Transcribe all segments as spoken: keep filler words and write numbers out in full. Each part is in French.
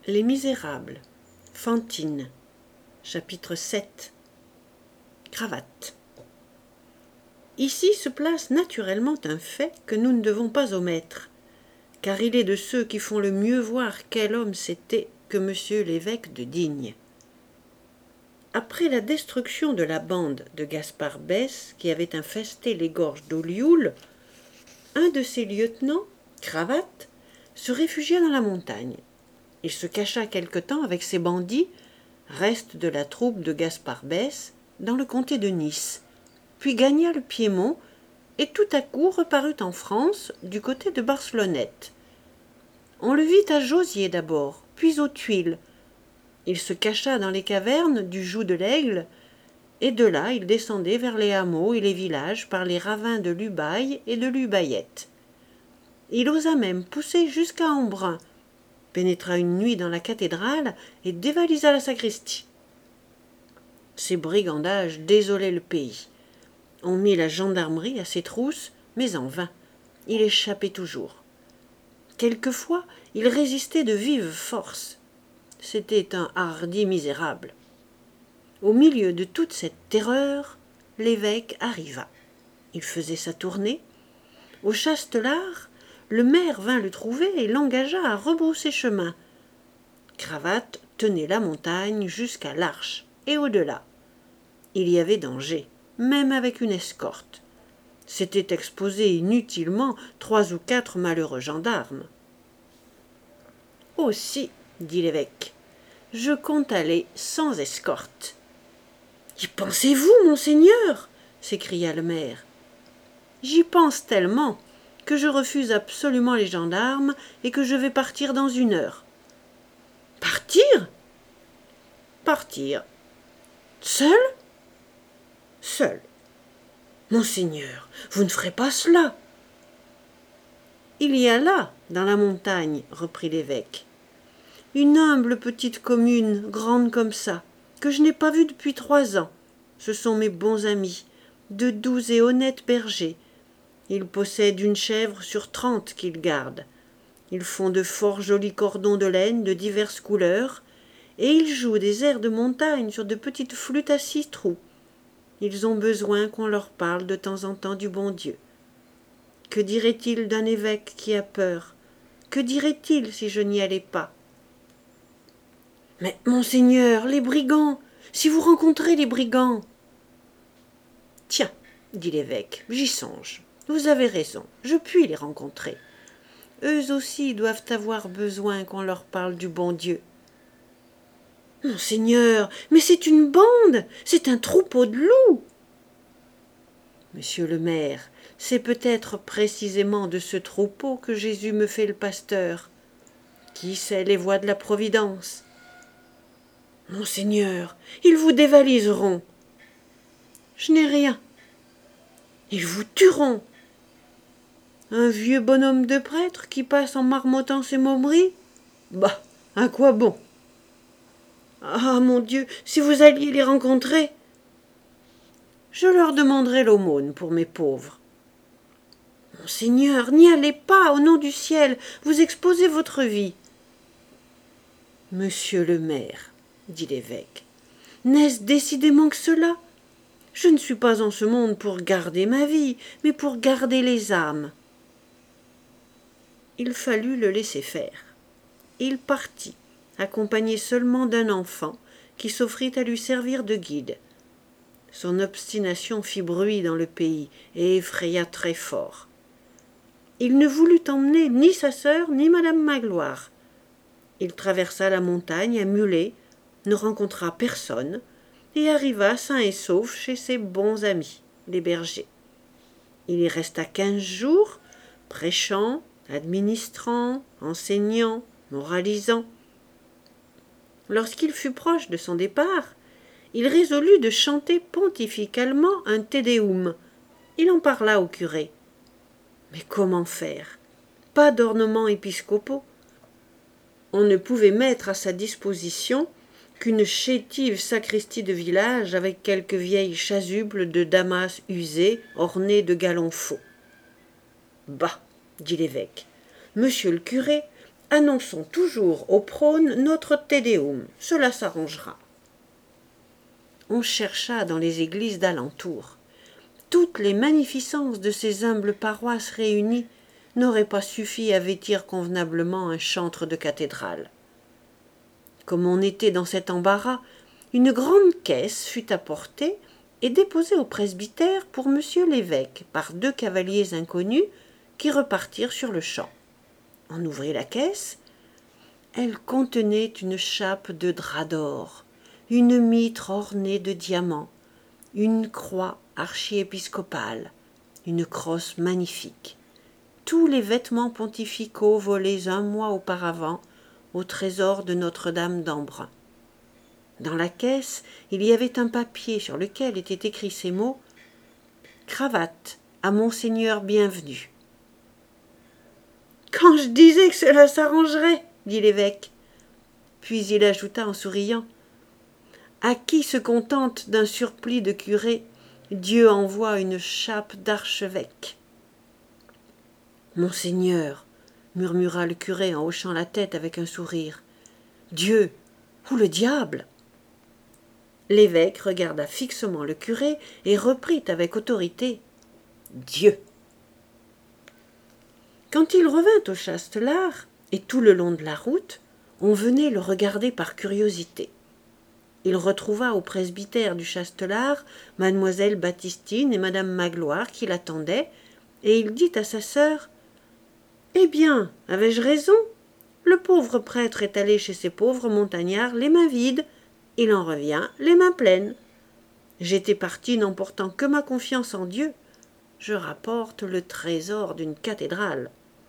Les Misérables, Fantine, chapitre sept. Cravate. Ici se place naturellement un fait que nous ne devons pas omettre, car il est de ceux qui font le mieux voir quel homme c'était que monsieur l'évêque de Digne. Après la destruction de la bande de Gaspard Bès, qui avait infesté les gorges d'Olioul, un de ses lieutenants, Cravate, se réfugia dans la montagne. Il se cacha quelque temps avec ses bandits, reste de la troupe de Gaspard Bès, dans le comté de Nice, puis gagna le Piémont et tout à coup reparut en France du côté de Barcelonnette. On le vit à Jauziers d'abord, puis aux Tuiles. Il se cacha dans les cavernes du Joug de l'Aigle, et de là il descendait vers les hameaux et les villages par les ravins de l'Ubaye et de l'Ubayette. Il osa même pousser jusqu'à Embrun, pénétra une nuit dans la cathédrale et dévalisa la sacristie. Ces brigandages désolaient le pays. On mit la gendarmerie à ses trousses, mais en vain. Il échappait toujours. Quelquefois, il résistait de vive force. C'était un hardi misérable. Au milieu de toute cette terreur, l'évêque arriva. Il faisait sa tournée. Au Chastelar, le maire vint le trouver et l'engagea à rebrousser chemin. Cravate tenait la montagne jusqu'à l'Arche et au-delà. Il y avait danger, même avec une escorte. S'étaient exposés inutilement trois ou quatre malheureux gendarmes. « Aussi, dit l'évêque, je compte aller sans escorte. »« Y pensez-vous, monseigneur » s'écria le maire. « J'y pense tellement que je refuse absolument les gendarmes et que je vais partir dans une heure. »« Partir ?»« Partir. »« Seul ?»« Seul. »« Monseigneur, vous ne ferez pas cela. »« Il y a là, dans la montagne, reprit l'évêque, une humble petite commune, grande comme ça, que je n'ai pas vue depuis trois ans. Ce sont mes bons amis, de doux et honnêtes bergers. Ils possèdent une chèvre sur trente qu'ils gardent. Ils font de fort jolis cordons de laine de diverses couleurs, et ils jouent des airs de montagne sur de petites flûtes à six trous. Ils ont besoin qu'on leur parle de temps en temps du bon Dieu. Que dirait-il d'un évêque qui a peur? Que dirait-il si je n'y allais pas? Mais, monseigneur, les brigands, si vous rencontrez les brigands. Tiens, dit l'évêque, j'y songe. Vous avez raison, je puis les rencontrer. Eux aussi doivent avoir besoin qu'on leur parle du bon Dieu. Monseigneur, mais c'est une bande, c'est un troupeau de loups. Monsieur le maire, c'est peut-être précisément de ce troupeau que Jésus me fait le pasteur. Qui sait les voies de la providence? Monseigneur, ils vous dévaliseront. Je n'ai rien. Ils vous tueront. Un vieux bonhomme de prêtre qui passe en marmottant ses momeries? Bah, à quoi bon? Ah, mon Dieu, si vous alliez les rencontrer! Je leur demanderai l'aumône pour mes pauvres. Monseigneur, n'y allez pas, au nom du ciel, vous exposez votre vie. Monsieur le maire, dit l'évêque, n'est-ce décidément que cela? Je ne suis pas en ce monde pour garder ma vie, mais pour garder les âmes. Il fallut le laisser faire. Il partit, accompagné seulement d'un enfant qui s'offrit à lui servir de guide. Son obstination fit bruit dans le pays et effraya très fort. Il ne voulut emmener ni sa sœur ni madame Magloire. Il traversa la montagne à mulet, ne rencontra personne et arriva sain et sauf chez ses bons amis, les bergers. Il y resta quinze jours, prêchant, administrant, enseignant, moralisant. Lorsqu'il fut proche de son départ, il résolut de chanter pontificalement un Te Deum. Il en parla au curé. Mais comment faire? Pas d'ornements épiscopaux. On ne pouvait mettre à sa disposition qu'une chétive sacristie de village avec quelques vieilles chasubles de damas usées ornées de galons faux. Bah, dit l'évêque, monsieur le curé, Annonçons toujours au prône notre Te Deum, cela s'arrangera. On chercha dans les églises d'alentour. Toutes les magnificences de ces humbles paroisses réunies n'auraient pas suffi à vêtir convenablement un chantre de cathédrale. Comme on était dans cet embarras, une grande caisse fut apportée et déposée au presbytère pour monsieur l'évêque par deux cavaliers inconnus qui repartirent sur le champ. On ouvrit la caisse. Elle contenait une chape de drap d'or, une mitre ornée de diamants, une croix archiépiscopale, une crosse magnifique, tous les vêtements pontificaux volés un mois auparavant au trésor de Notre-Dame d'Embrun. Dans la caisse, il y avait un papier sur lequel étaient écrits ces mots « Cravate à Monseigneur bienvenu ». « Quand je disais que cela s'arrangerait !» dit l'évêque. Puis il ajouta en souriant « À qui se contente d'un surplis de curé, Dieu envoie une chape d'archevêque. » « Monseigneur, » murmura le curé en hochant la tête avec un sourire, « Dieu ou le diable ?» L'évêque regarda fixement le curé et reprit avec autorité « Dieu !» Quand il revint au Chastelar, et tout le long de la route, on venait le regarder par curiosité. Il retrouva au presbytère du Chastelar mademoiselle Baptistine et madame Magloire qui l'attendaient, et il dit à sa sœur « Eh bien, avais-je raison? Le pauvre prêtre est allé chez ces pauvres montagnards les mains vides, il en revient les mains pleines. J'étais parti n'emportant que ma confiance en Dieu. Je rapporte le trésor d'une cathédrale. »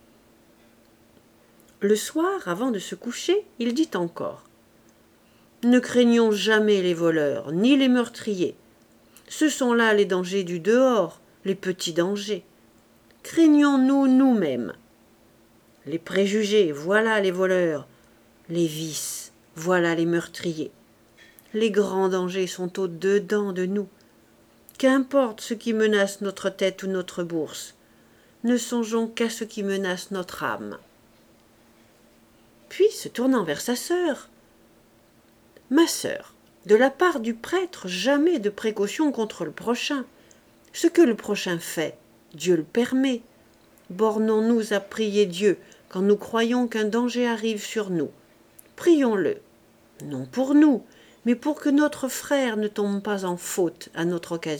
Le soir, avant de se coucher, il dit encore « Ne craignons jamais les voleurs, ni les meurtriers. Ce sont là les dangers du dehors, les petits dangers. Craignons-nous nous-mêmes. Les préjugés, voilà les voleurs. Les vices, voilà les meurtriers. Les grands dangers sont au-dedans de nous. Qu'importe ce qui menace notre tête ou notre bourse. Ne songeons qu'à ce qui menace notre âme. » Puis, se tournant vers sa sœur, « Ma sœur, de la part du prêtre, jamais de précaution contre le prochain. Ce que le prochain fait, Dieu le permet. Bornons-nous à prier Dieu quand nous croyons qu'un danger arrive sur nous. Prions-le, non pour nous, mais pour que notre frère ne tombe pas en faute à notre occasion. »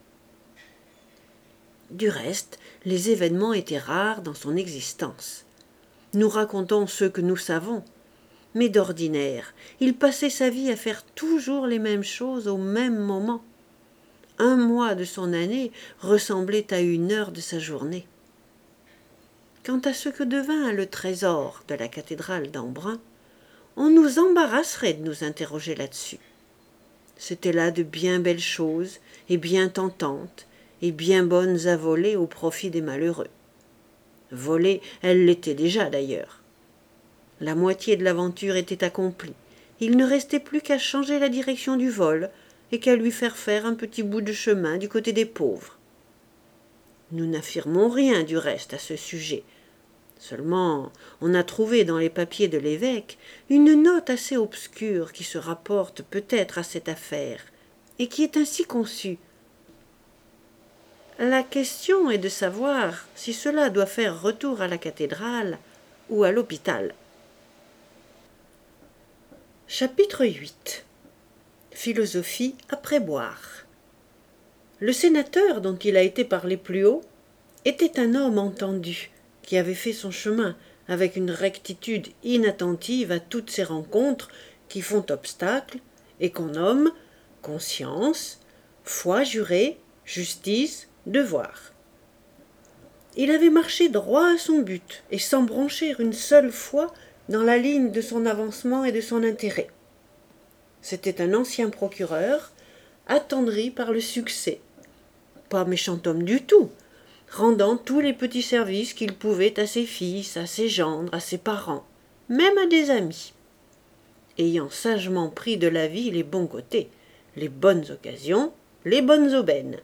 Du reste, les événements étaient rares dans son existence. Nous racontons ceux que nous savons, mais d'ordinaire, il passait sa vie à faire toujours les mêmes choses au même moment. Un mois de son année ressemblait à une heure de sa journée. Quant à ce que devint le trésor de la cathédrale d'Embrun, on nous embarrasserait de nous interroger là-dessus. C'étaient là de bien belles choses, et bien tentantes, et bien bonnes à voler au profit des malheureux. Voler, elle l'était déjà d'ailleurs. La moitié de l'aventure était accomplie. Il ne restait plus qu'à changer la direction du vol et qu'à lui faire faire un petit bout de chemin du côté des pauvres. Nous n'affirmons rien du reste à ce sujet. Seulement, on a trouvé dans les papiers de l'évêque une note assez obscure qui se rapporte peut-être à cette affaire et qui est ainsi conçue. La question est de savoir si cela doit faire retour à la cathédrale ou à l'hôpital. Chapitre huit. Philosophie après boire. Le sénateur dont il a été parlé plus haut était un homme entendu, qui avait fait son chemin avec une rectitude inattentive à toutes ces rencontres qui font obstacle et qu'on nomme conscience, foi jurée, justice, devoir. Il avait marché droit à son but et sans broncher une seule fois dans la ligne de son avancement et de son intérêt. C'était un ancien procureur, attendri par le succès. Pas méchant homme du tout, rendant tous les petits services qu'il pouvait à ses fils, à ses gendres, à ses parents, même à des amis. Ayant sagement pris de la vie les bons côtés, les bonnes occasions, les bonnes aubaines.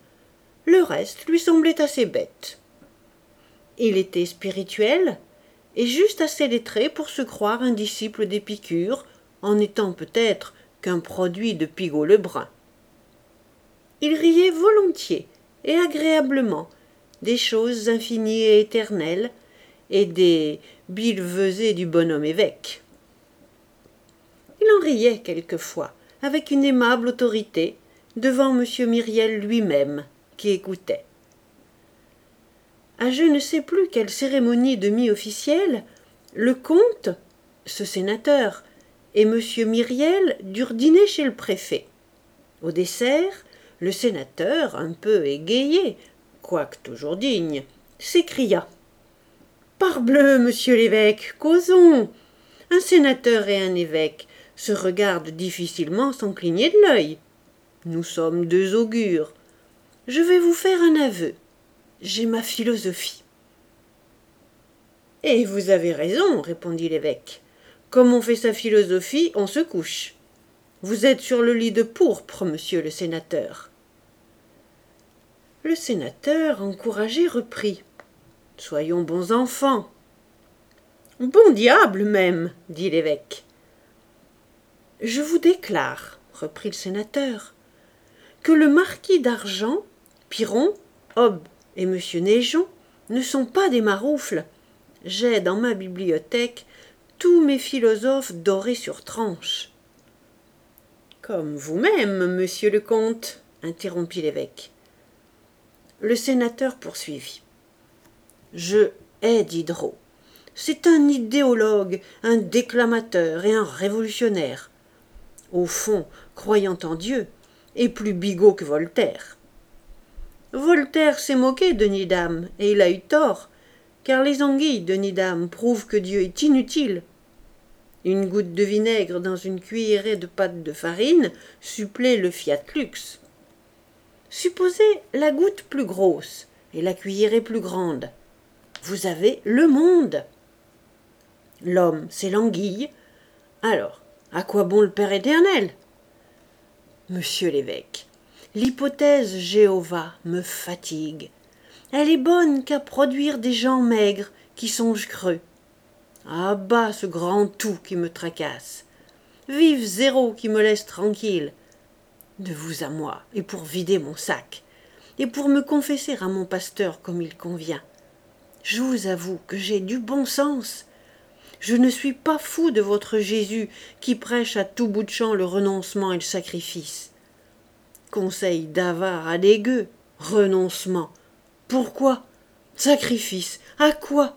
Le reste lui semblait assez bête. Il était spirituel, et juste assez lettré pour se croire un disciple d'Épicure, en n'étant peut-être qu'un produit de Pigault-Lebrun. Il riait volontiers et agréablement des choses infinies et éternelles, et des billevesées du bonhomme évêque. Il en riait quelquefois, avec une aimable autorité, devant M. Myriel lui-même, qui écoutait. À je ne sais plus quelle cérémonie demi-officielle, le comte, ce sénateur, et M. Myriel durent dîner chez le préfet. Au dessert, le sénateur, un peu égayé, quoique toujours digne, s'écria « Parbleu, monsieur l'évêque, causons ! Un sénateur et un évêque se regardent difficilement sans cligner de l'œil. Nous sommes deux augures. Je vais vous faire un aveu. J'ai ma philosophie. » « Et vous avez raison, répondit l'évêque. Comme on fait sa philosophie, on se couche. Vous êtes sur le lit de pourpre, monsieur le sénateur. » Le sénateur, encouragé, reprit. « Soyons bons enfants. »« Bon diable même, dit l'évêque. »« Je vous déclare, reprit le sénateur, que le marquis d'Argent, Piron, Hobbes et monsieur Naigeon ne sont pas des maroufles. J'ai dans ma bibliothèque tous mes philosophes dorés sur tranche. »« Comme vous-même, monsieur le comte, interrompit l'évêque. Le sénateur poursuivit. « Je hais Diderot. C'est un idéologue, un déclamateur et un révolutionnaire. Au fond, croyant en Dieu, est plus bigot que Voltaire. Voltaire s'est moqué de Nidam, et il a eu tort, car les anguilles de Nidam prouvent que Dieu est inutile. Une goutte de vinaigre dans une cuillerée de pâte de farine supplée le fiat lux. Supposez la goutte plus grosse et la cuillerée plus grande. Vous avez le monde. L'homme, c'est l'anguille. Alors, à quoi bon le Père éternel? Monsieur l'évêque, l'hypothèse Jéhovah me fatigue. Elle est bonne qu'à produire des gens maigres qui songent creux. Ah bas ce grand tout qui me tracasse. Vive zéro qui me laisse tranquille. De vous à moi, et pour vider mon sac, et pour me confesser à mon pasteur comme il convient. Je vous avoue que j'ai du bon sens. Je ne suis pas fou de votre Jésus qui prêche à tout bout de champ le renoncement et le sacrifice. Conseil d'avare à des gueux, renoncement. Pourquoi? Sacrifice, à quoi?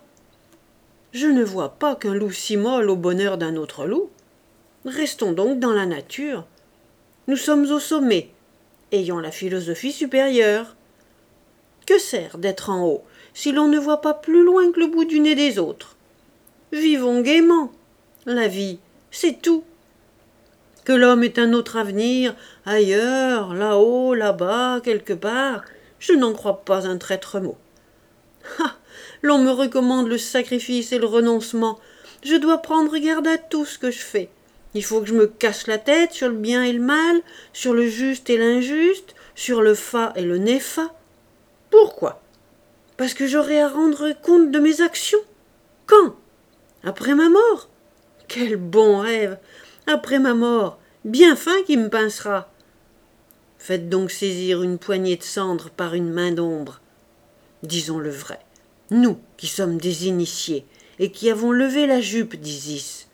Je ne vois pas qu'un loup s'immole au bonheur d'un autre loup. Restons donc dans la nature. Nous sommes au sommet, ayons la philosophie supérieure. Que sert d'être en haut si l'on ne voit pas plus loin que le bout du nez des autres? Vivons gaiement. La vie, c'est tout. Que l'homme ait un autre avenir, ailleurs, là-haut, là-bas, quelque part, je n'en crois pas un traître mot. Ah, l'on me recommande le sacrifice et le renoncement. Je dois prendre garde à tout ce que je fais. Il faut que je me casse la tête sur le bien et le mal, sur le juste et l'injuste, sur le fa et le néfa. Pourquoi? Parce que j'aurai à rendre compte de mes actions. Quand? Après ma mort? Quel bon rêve! Après ma mort, bien fin qui me pincera. Faites donc saisir une poignée de cendres par une main d'ombre. Disons le vrai, nous qui sommes des initiés et qui avons levé la jupe d'Isis.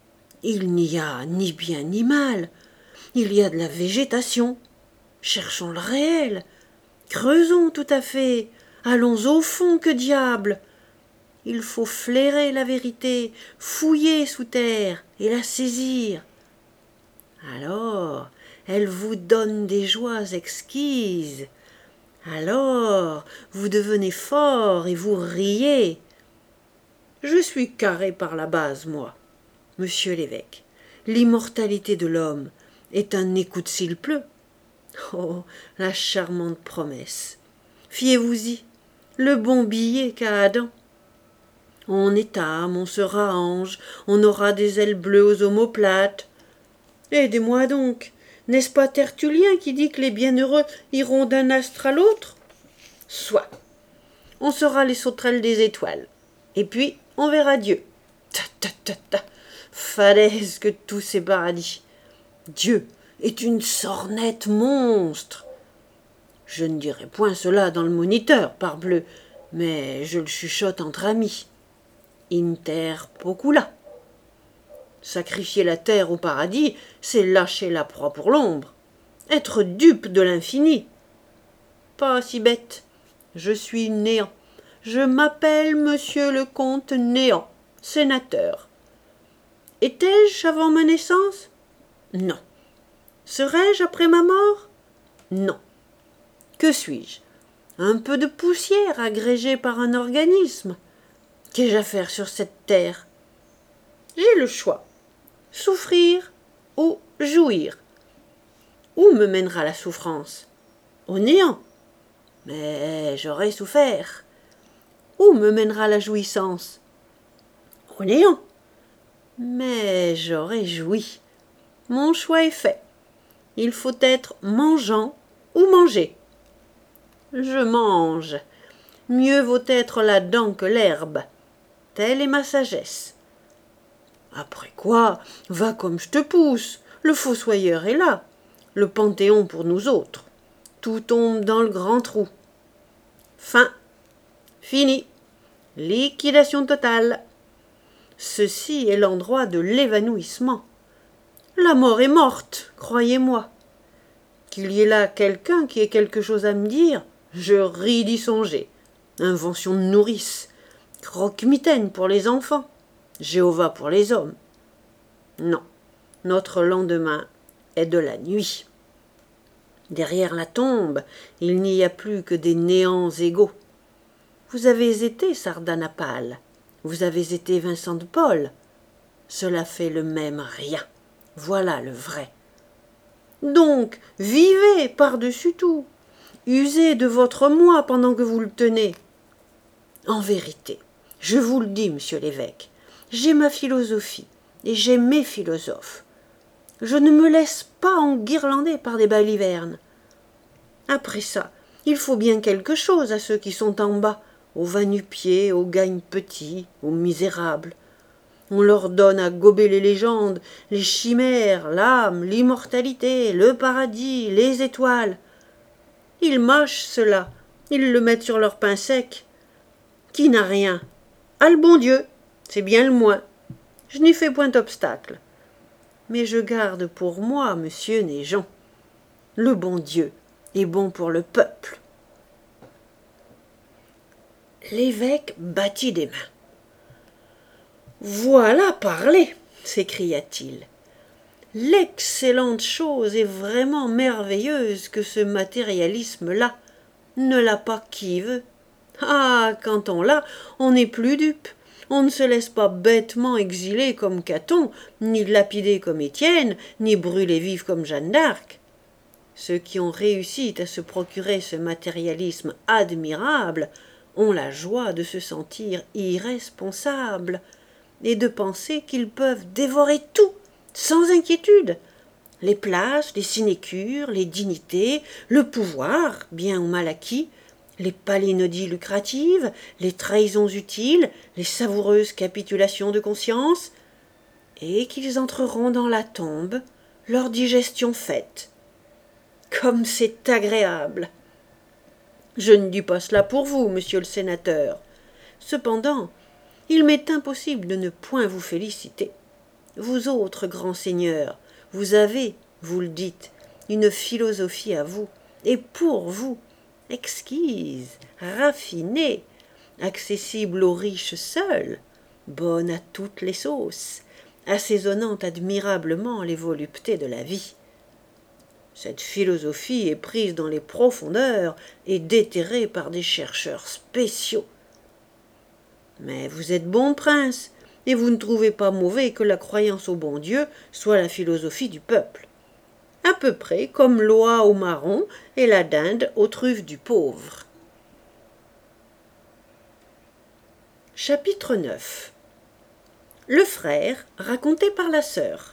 Il n'y a ni bien ni mal, il y a de la végétation. Cherchons le réel, creusons tout à fait, allons au fond, que diable! Il faut flairer la vérité, fouiller sous terre et la saisir. Alors, elle vous donne des joies exquises. Alors, vous devenez fort et vous riez. Je suis carré par la base, moi, monsieur l'évêque. L'immortalité de l'homme est un écoute s'il pleut. Oh, la charmante promesse. Fiez-vous-y, le bon billet qu'a Adam. On est âme, on sera ange, on aura des ailes bleues aux omoplates. Aidez-moi donc, n'est-ce pas Tertullien qui dit que les bienheureux iront d'un astre à l'autre? Soit, on sera les sauterelles des étoiles, et puis on verra Dieu. Ta ta ta ta, falaise que tous ces paradis. Dieu est une sornette monstre. Je ne dirai point cela dans le Moniteur, parbleu, mais je le chuchote entre amis. Inter pocula. Sacrifier la terre au paradis, c'est lâcher la proie pour l'ombre. Être dupe de l'infini. Pas si bête. Je suis néant. Je m'appelle monsieur le comte Néant, sénateur. Étais-je avant ma naissance? Non. Serais-je après ma mort? Non. Que suis-je? Un peu de poussière agrégée par un organisme. Qu'ai-je à faire sur cette terre? J'ai le choix. Souffrir ou jouir. Où me mènera la souffrance? Au néant. Mais j'aurai souffert. Où me mènera la jouissance? Au néant. Mais j'aurai joui. Mon choix est fait. Il faut être mangeant ou manger. Je mange. Mieux vaut être la dent que l'herbe. Telle est ma sagesse. Après quoi, va comme je te pousse. Le fossoyeur est là. Le Panthéon pour nous autres. Tout tombe dans le grand trou. Fin. Fini. Liquidation totale. Ceci est l'endroit de l'évanouissement. La mort est morte, croyez-moi. Qu'il y ait là quelqu'un qui ait quelque chose à me dire, je ris d'y songer. Invention de nourrice, croque-mitaine pour les enfants, Jéhovah pour les hommes. Non, notre lendemain est de la nuit. Derrière la tombe, il n'y a plus que des néants égaux. Vous avez été Sardanapale, vous avez été Vincent de Paul. Cela fait le même rien. Voilà le vrai. Donc, vivez par-dessus tout. Usez de votre moi pendant que vous le tenez. En vérité, je vous le dis, monsieur l'évêque, j'ai ma philosophie et j'ai mes philosophes. Je ne me laisse pas enguirlander par des balivernes. Après ça, il faut bien quelque chose à ceux qui sont en bas, aux va-nu-pieds, aux gagne-petits, aux misérables. On leur donne à gober les légendes, les chimères, l'âme, l'immortalité, le paradis, les étoiles. Ils mâchent cela, ils le mettent sur leur pain sec. Qui n'a rien? Ah, le bon Dieu, c'est bien le moins. Je n'y fais point obstacle. Mais je garde pour moi, monsieur Naigeon. Le bon Dieu est bon pour le peuple. L'évêque battit des mains. Voilà parler, s'écria-t-il. L'excellente chose est vraiment merveilleuse que ce matérialisme-là. Ne l'a pas qui veut. Ah, quand on l'a, on n'est plus dupe. On ne se laisse pas bêtement exiler comme Caton, ni lapider comme Étienne, ni brûler vif comme Jeanne d'Arc. Ceux qui ont réussi à se procurer ce matérialisme admirable ont la joie de se sentir irresponsables et de penser qu'ils peuvent dévorer tout, sans inquiétude. Les places, les sinécures, les dignités, le pouvoir, bien ou mal acquis, les palinodies lucratives, les trahisons utiles, les savoureuses capitulations de conscience, et qu'ils entreront dans la tombe, leur digestion faite. Comme c'est agréable! Je ne dis pas cela pour vous, monsieur le sénateur. Cependant, il m'est impossible de ne point vous féliciter. Vous autres grands seigneurs, vous avez, vous le dites, une philosophie à vous, et pour vous, exquise, raffinée, accessible aux riches seuls, bonne à toutes les sauces, assaisonnant admirablement les voluptés de la vie. Cette philosophie est prise dans les profondeurs et déterrée par des chercheurs spéciaux. Mais vous êtes bon prince, et vous ne trouvez pas mauvais que la croyance au bon Dieu soit la philosophie du peuple. À peu près comme l'oie au marron et la dinde aux truffes du pauvre. Chapitre neuf. Le frère raconté par la sœur.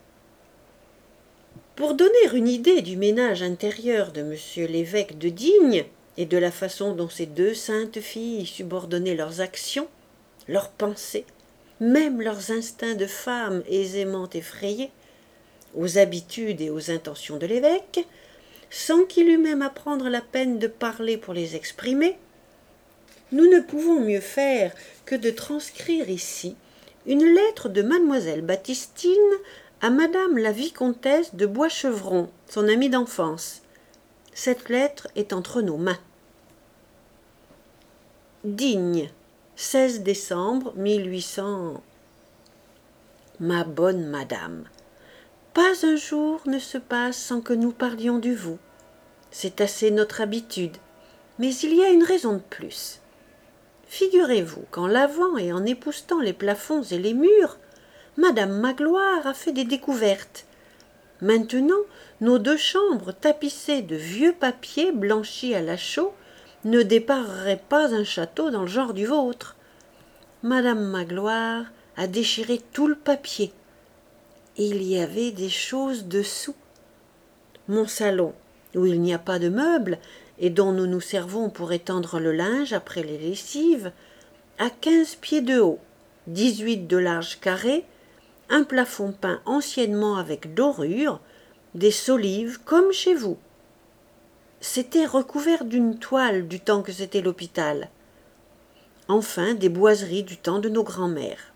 Pour donner une idée du ménage intérieur de monsieur l'évêque de Digne et de la façon dont ces deux saintes filles subordonnaient leurs actions, leurs pensées, même leurs instincts de femme aisément effrayés, aux habitudes et aux intentions de l'évêque, sans qu'il eût même à prendre la peine de parler pour les exprimer, nous ne pouvons mieux faire que de transcrire ici une lettre de mademoiselle Baptistine à madame la vicomtesse de Boischevron, son amie d'enfance. Cette lettre est entre nos mains. Digne, seize décembre mille huit cents. Ma bonne madame, pas un jour ne se passe sans que nous parlions du vous. C'est assez notre habitude, mais il y a une raison de plus. Figurez-vous qu'en lavant et en époussetant les plafonds et les murs, madame Magloire a fait des découvertes. Maintenant, nos deux chambres tapissées de vieux papier blanchis à la chaux ne dépareraient pas un château dans le genre du vôtre. Madame Magloire a déchiré tout le papier. Il y avait des choses dessous. Mon salon, où il n'y a pas de meubles et dont nous nous servons pour étendre le linge après les lessives, a quinze pieds de haut, dix-huit de large carré, un plafond peint anciennement avec dorure, des solives comme chez vous. C'était recouvert d'une toile du temps que c'était l'hôpital. Enfin, des boiseries du temps de nos grands-mères.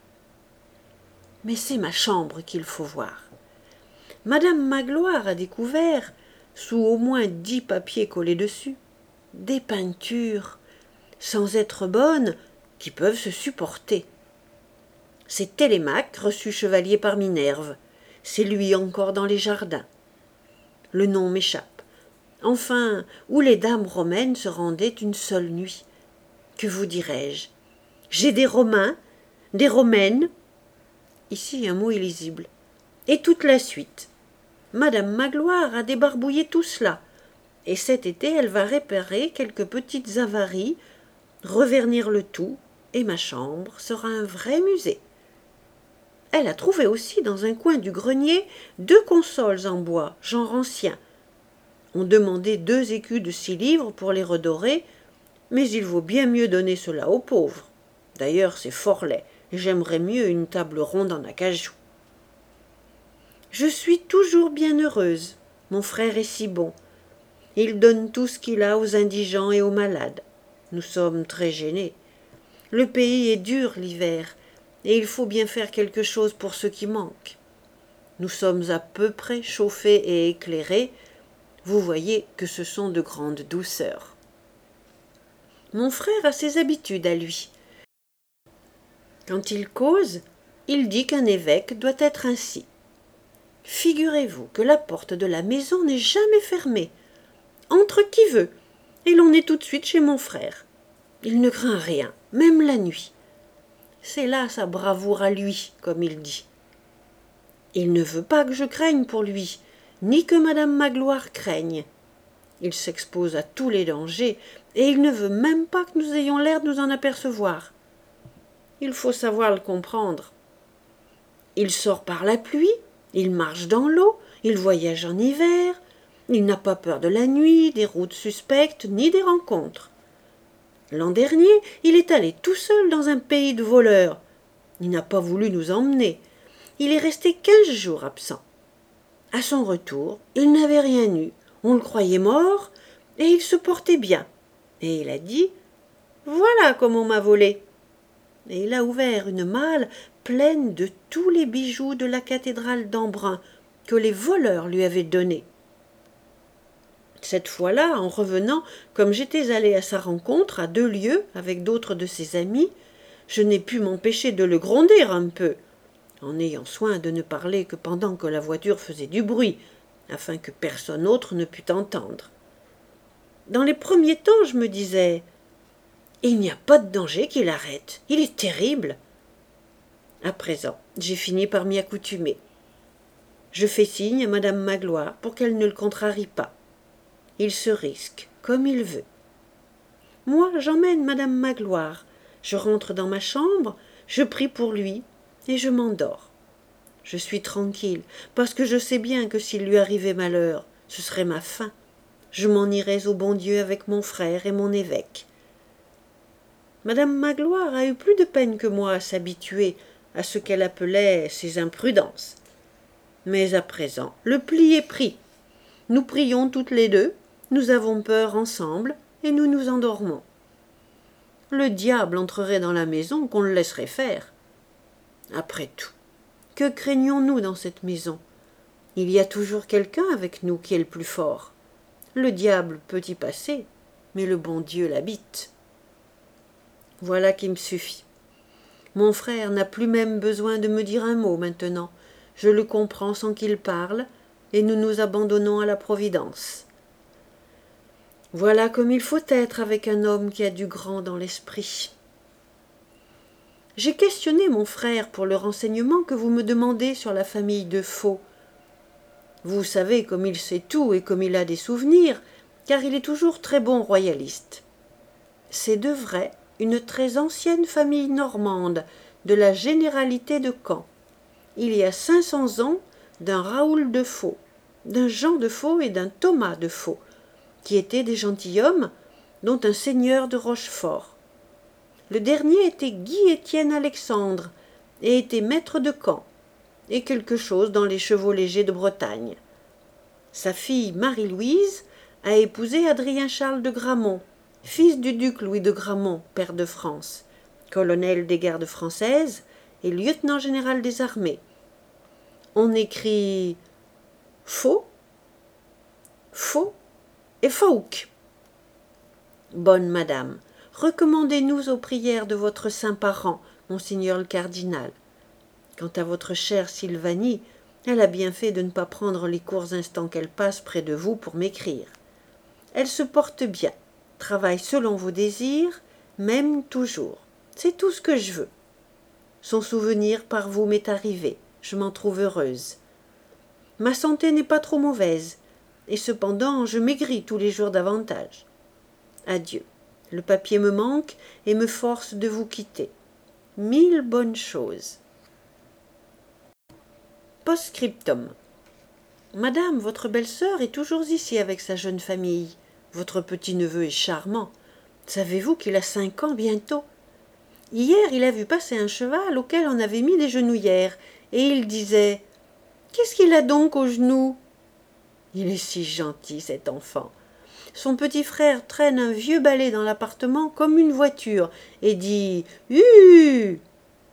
Mais c'est ma chambre qu'il faut voir. Madame Magloire a découvert, sous au moins dix papiers collés dessus, des peintures, sans être bonnes, qui peuvent se supporter. C'est Télémaque, reçu chevalier par Minerve. C'est lui encore dans les jardins. Le nom m'échappe. Enfin, où les dames romaines se rendaient une seule nuit. Que vous dirais-je? J'ai des Romains, des Romaines. Ici un mot illisible. Et toute la suite. Madame Magloire a débarbouillé tout cela, et cet été elle va réparer quelques petites avaries, revernir le tout, et ma chambre sera un vrai musée. Elle a trouvé aussi dans un coin du grenier deux consoles en bois, genre ancien. On demandait deux écus de six livres pour les redorer, mais il vaut bien mieux donner cela aux pauvres. D'ailleurs, c'est fort laid, et j'aimerais mieux une table ronde en acajou. Je suis toujours bien heureuse. Mon frère est si bon. Il donne tout ce qu'il a aux indigents et aux malades. Nous sommes très gênés. Le pays est dur l'hiver, et il faut bien faire quelque chose pour ceux qui manquent. Nous sommes à peu près chauffés et éclairés. Vous voyez que ce sont de grandes douceurs. Mon frère a ses habitudes à lui. Quand il cause, il dit qu'un évêque doit être ainsi. Figurez-vous que la porte de la maison n'est jamais fermée. Entre qui veut, et l'on est tout de suite chez mon frère. Il ne craint rien, même la nuit. C'est là sa bravoure à lui, comme il dit. Il ne veut pas que je craigne pour lui, ni que madame Magloire craigne. Il s'expose à tous les dangers, et il ne veut même pas que nous ayons l'air de nous en apercevoir. Il faut savoir le comprendre. Il sort par la pluie, il marche dans l'eau, il voyage en hiver, il n'a pas peur de la nuit, des routes suspectes, ni des rencontres. L'an dernier, il est allé tout seul dans un pays de voleurs. Il n'a pas voulu nous emmener. Il est resté quinze jours absent. À son retour, il n'avait rien eu. On le croyait mort, et il se portait bien. Et il a dit « Voilà comment on m'a volé !» Et il a ouvert une malle pleine de tous les bijoux de la cathédrale d'Embrun que les voleurs lui avaient donnés. Cette fois-là, en revenant, comme j'étais allé à sa rencontre à deux lieues avec d'autres de ses amis, je n'ai pu m'empêcher de le gronder un peu, en ayant soin de ne parler que pendant que la voiture faisait du bruit, afin que personne autre ne pût entendre. Dans les premiers temps, je me disais « Il n'y a pas de danger qu'il arrête, il est terrible !» À présent, j'ai fini par m'y accoutumer. Je fais signe à madame Magloire pour qu'elle ne le contrarie pas. Il se risque comme il veut. Moi, j'emmène madame Magloire. Je rentre dans ma chambre, je prie pour lui et je m'endors. Je suis tranquille, parce que je sais bien que s'il lui arrivait malheur, ce serait ma fin. Je m'en irais au bon Dieu avec mon frère et mon évêque. Madame Magloire a eu plus de peine que moi à s'habituer à ce qu'elle appelait ses imprudences. Mais à présent, le pli est pris. Nous prions toutes les deux, nous avons peur ensemble, et nous nous endormons. Le diable entrerait dans la maison qu'on le laisserait faire. Après tout, que craignons-nous dans cette maison? Il y a toujours quelqu'un avec nous qui est le plus fort. Le diable peut y passer, mais le bon Dieu l'habite. Voilà qui me suffit. Mon frère n'a plus même besoin de me dire un mot maintenant. Je le comprends sans qu'il parle, et nous nous abandonnons à la Providence. Voilà comme il faut être avec un homme qui a du grand dans l'esprit. J'ai questionné mon frère pour le renseignement que vous me demandez sur la famille de Faux. Vous savez comme il sait tout et comme il a des souvenirs, car il est toujours très bon royaliste. C'est de vrai une très ancienne famille normande de la généralité de Caen. Il y a cinq cents ans, d'un Raoul de Faux, d'un Jean de Faux et d'un Thomas de Faux, qui étaient des gentilshommes, dont un seigneur de Rochefort. Le dernier était Guy-Étienne Alexandre, et était maître de Caen, et quelque chose dans les chevaux légers de Bretagne. Sa fille Marie-Louise a épousé Adrien-Charles de Gramont, fils du duc Louis de Gramont, pair de France, colonel des gardes françaises et lieutenant-général des armées. On écrit Faux, Faux et Fauque. Bonne madame, recommandez-nous aux prières de votre saint parent, monseigneur le cardinal. Quant à votre chère Sylvanie, elle a bien fait de ne pas prendre les courts instants qu'elle passe près de vous pour m'écrire. Elle se porte bien, travaille selon vos désirs, m'aime toujours. C'est tout ce que je veux. Son souvenir par vous m'est arrivé, je m'en trouve heureuse. Ma santé n'est pas trop mauvaise, et cependant je maigris tous les jours davantage. Adieu. Le papier me manque et me force de vous quitter. Mille bonnes choses. Post-scriptum. Madame, votre belle-sœur est toujours ici avec sa jeune famille. Votre petit-neveu est charmant. Savez-vous qu'il a cinq ans bientôt? Hier, il a vu passer un cheval auquel on avait mis des genouillères, et il disait « Qu'est-ce qu'il a donc aux genoux ?» Il est si gentil, cet enfant. Son petit frère traîne un vieux balai dans l'appartement comme une voiture, et dit « Hu !»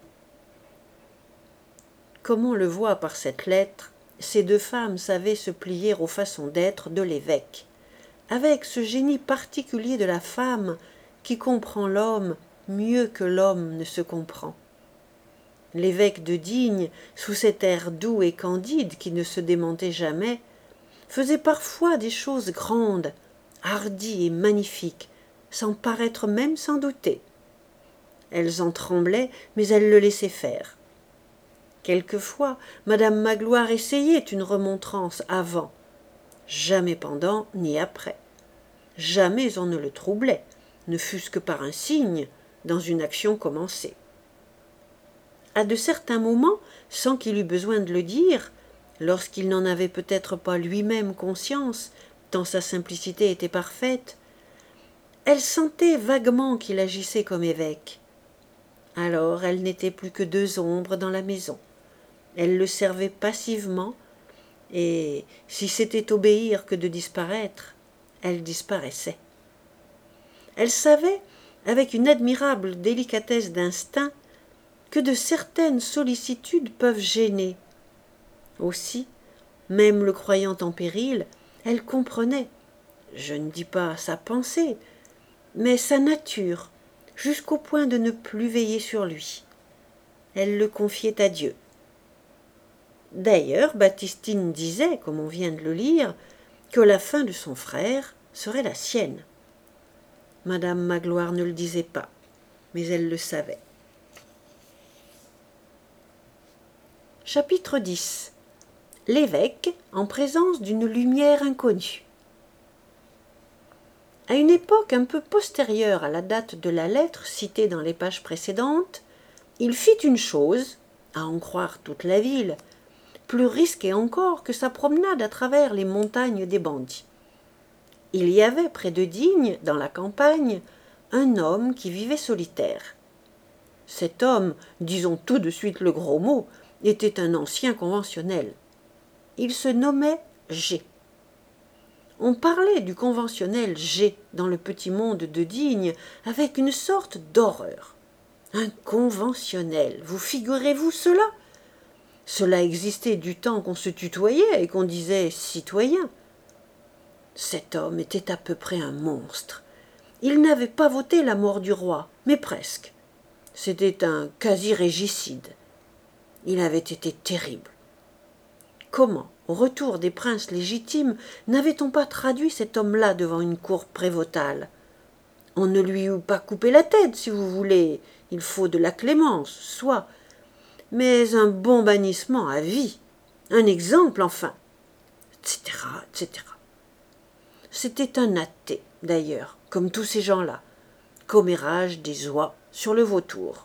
Comme on le voit par cette lettre, ces deux femmes savaient se plier aux façons d'être de l'évêque, avec ce génie particulier de la femme qui comprend l'homme mieux que l'homme ne se comprend. L'évêque de Digne, sous cet air doux et candide qui ne se démentait jamais, faisait parfois des choses grandes, hardies et magnifiques, sans paraître même s'en douter. Elles en tremblaient, mais elles le laissaient faire. Quelquefois, madame Magloire essayait une remontrance avant, jamais pendant ni après. Jamais on ne le troublait, ne fût-ce que par un signe, dans une action commencée. À de certains moments, sans qu'il eût besoin de le dire, lorsqu'il n'en avait peut-être pas lui-même conscience, tant sa simplicité était parfaite, elle sentait vaguement qu'il agissait comme évêque. Alors elle n'était plus que deux ombres dans la maison. Elle le servait passivement, et si c'était obéir que de disparaître, elle disparaissait. Elle savait, avec une admirable délicatesse d'instinct, que de certaines sollicitudes peuvent gêner. Aussi, même le croyant en péril, elle comprenait, je ne dis pas sa pensée, mais sa nature, jusqu'au point de ne plus veiller sur lui. Elle le confiait à Dieu. D'ailleurs, Baptistine disait, comme on vient de le lire, que la fin de son frère serait la sienne. Madame Magloire ne le disait pas, mais elle le savait. Chapitre dix. L'évêque en présence d'une lumière inconnue. À une époque un peu postérieure à la date de la lettre citée dans les pages précédentes, il fit une chose, à en croire toute la ville, plus risquée encore que sa promenade à travers les montagnes des bandits. Il y avait près de Digne, dans la campagne, un homme qui vivait solitaire. Cet homme, disons tout de suite le gros mot, était un ancien conventionnel. Il se nommait G. On parlait du conventionnel G dans le petit monde de Digne avec une sorte d'horreur. Un conventionnel, vous figurez-vous cela? Cela existait du temps qu'on se tutoyait et qu'on disait citoyen. Cet homme était à peu près un monstre. Il n'avait pas voté la mort du roi, mais presque. C'était un quasi-régicide. Il avait été terrible. Comment, au retour des princes légitimes, n'avait-on pas traduit cet homme-là devant une cour prévôtale? On ne lui eût pas coupé la tête, si vous voulez, il faut de la clémence, soit, mais un bon bannissement à vie, un exemple enfin, et cetera, et cetera. C'était un athée, d'ailleurs, comme tous ces gens-là, commérage des oies sur le vautour.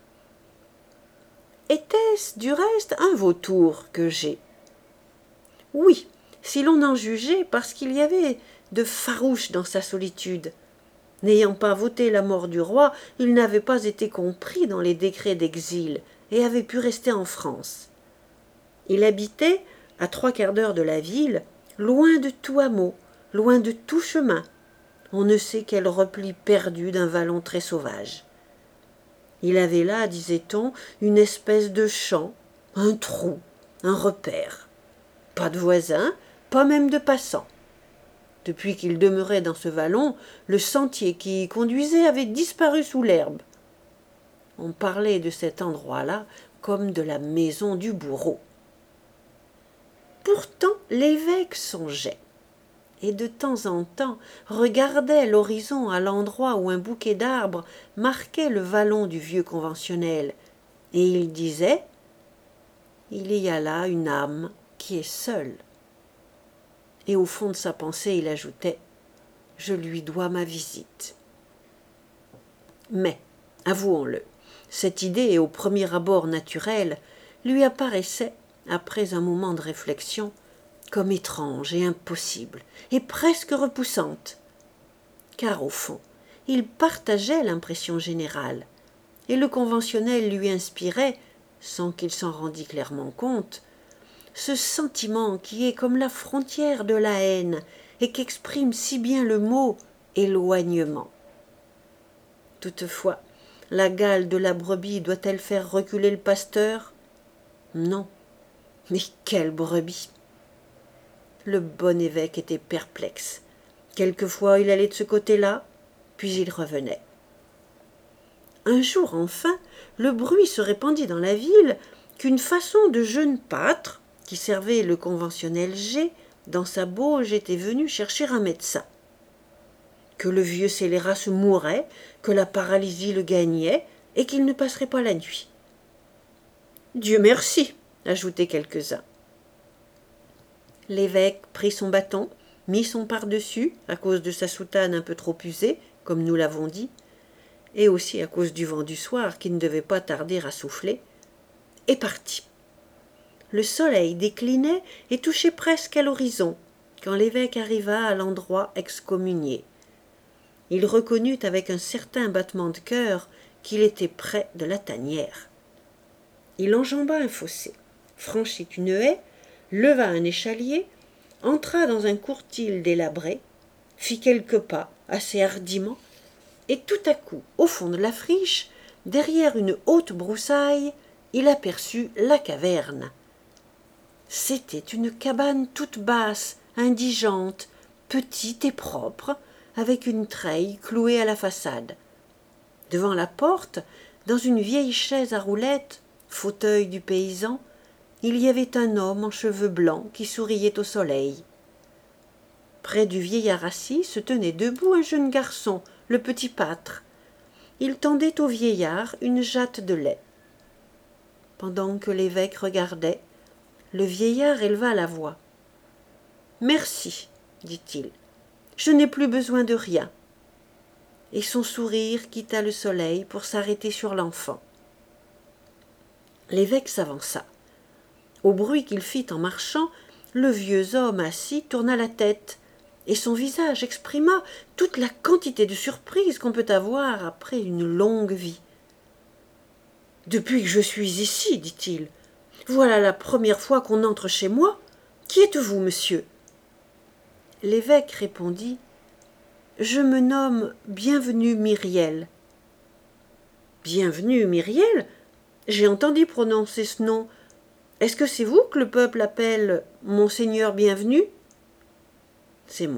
Était-ce, du reste, un vautour que j'ai? Oui, si l'on en jugeait, parce qu'il y avait de farouche dans sa solitude. N'ayant pas voté la mort du roi, il n'avait pas été compris dans les décrets d'exil et avait pu rester en France. Il habitait, à trois quarts d'heure de la ville, loin de tout hameau, loin de tout chemin, on ne sait quel repli perdu d'un vallon très sauvage. Il avait là, disait-on, une espèce de champ, un trou, un repère. Pas de voisins, pas même de passants. Depuis qu'il demeurait dans ce vallon, le sentier qui y conduisait avait disparu sous l'herbe. On parlait de cet endroit-là comme de la maison du bourreau. Pourtant, l'évêque songeait, et de temps en temps regardait l'horizon à l'endroit où un bouquet d'arbres marquait le vallon du vieux conventionnel, et il disait « Il y a là une âme qui est seule. » Et au fond de sa pensée, il ajoutait « Je lui dois ma visite. » Mais, avouons-le, cette idée, au premier abord naturelle, lui apparaissait, après un moment de réflexion, comme étrange et impossible, et presque repoussante. Car, au fond, il partageait l'impression générale, et le conventionnel lui inspirait, sans qu'il s'en rendît clairement compte, ce sentiment qui est comme la frontière de la haine et qu'exprime si bien le mot « éloignement ». Toutefois, la gale de la brebis doit-elle faire reculer le pasteur? Non. Mais quelle brebis! Le bon évêque était perplexe. Quelquefois il allait de ce côté-là, puis il revenait. Un jour enfin, le bruit se répandit dans la ville qu'une façon de jeune pâtre, qui servait le conventionnel G, dans sa bauge était venu chercher un médecin. Que le vieux scélérat se mourait, que la paralysie le gagnait, et qu'il ne passerait pas la nuit. Dieu merci, ajoutaient quelques-uns. L'évêque prit son bâton, mit son pardessus, à cause de sa soutane un peu trop usée, comme nous l'avons dit, et aussi à cause du vent du soir qui ne devait pas tarder à souffler, et partit. Le soleil déclinait et touchait presque à l'horizon, quand l'évêque arriva à l'endroit excommunié. Il reconnut avec un certain battement de cœur qu'il était près de la tanière. Il enjamba un fossé, franchit une haie, leva un échalier, entra dans un courtil délabré, fit quelques pas assez hardiment, et tout à coup, au fond de la friche, derrière une haute broussaille, il aperçut la caverne. C'était une cabane toute basse, indigente, petite et propre, avec une treille clouée à la façade. Devant la porte, dans une vieille chaise à roulettes, fauteuil du paysan, il y avait un homme en cheveux blancs qui souriait au soleil. Près du vieillard assis se tenait debout un jeune garçon, le petit pâtre. Il tendait au vieillard une jatte de lait. Pendant que l'évêque regardait, le vieillard éleva la voix. « Merci, dit-il, je n'ai plus besoin de rien. » Et son sourire quitta le soleil pour s'arrêter sur l'enfant. L'évêque s'avança. Au bruit qu'il fit en marchant, le vieux homme assis tourna la tête, et son visage exprima toute la quantité de surprise qu'on peut avoir après une longue vie. « Depuis que je suis ici, dit-il, voilà la première fois qu'on entre chez moi. Qui êtes-vous, monsieur ?» L'évêque répondit « Je me nomme Bienvenu Myriel. »« Bienvenu Myriel ? J'ai entendu prononcer ce nom. Est-ce que c'est vous que le peuple appelle Monseigneur Bienvenu ?»« C'est moi. »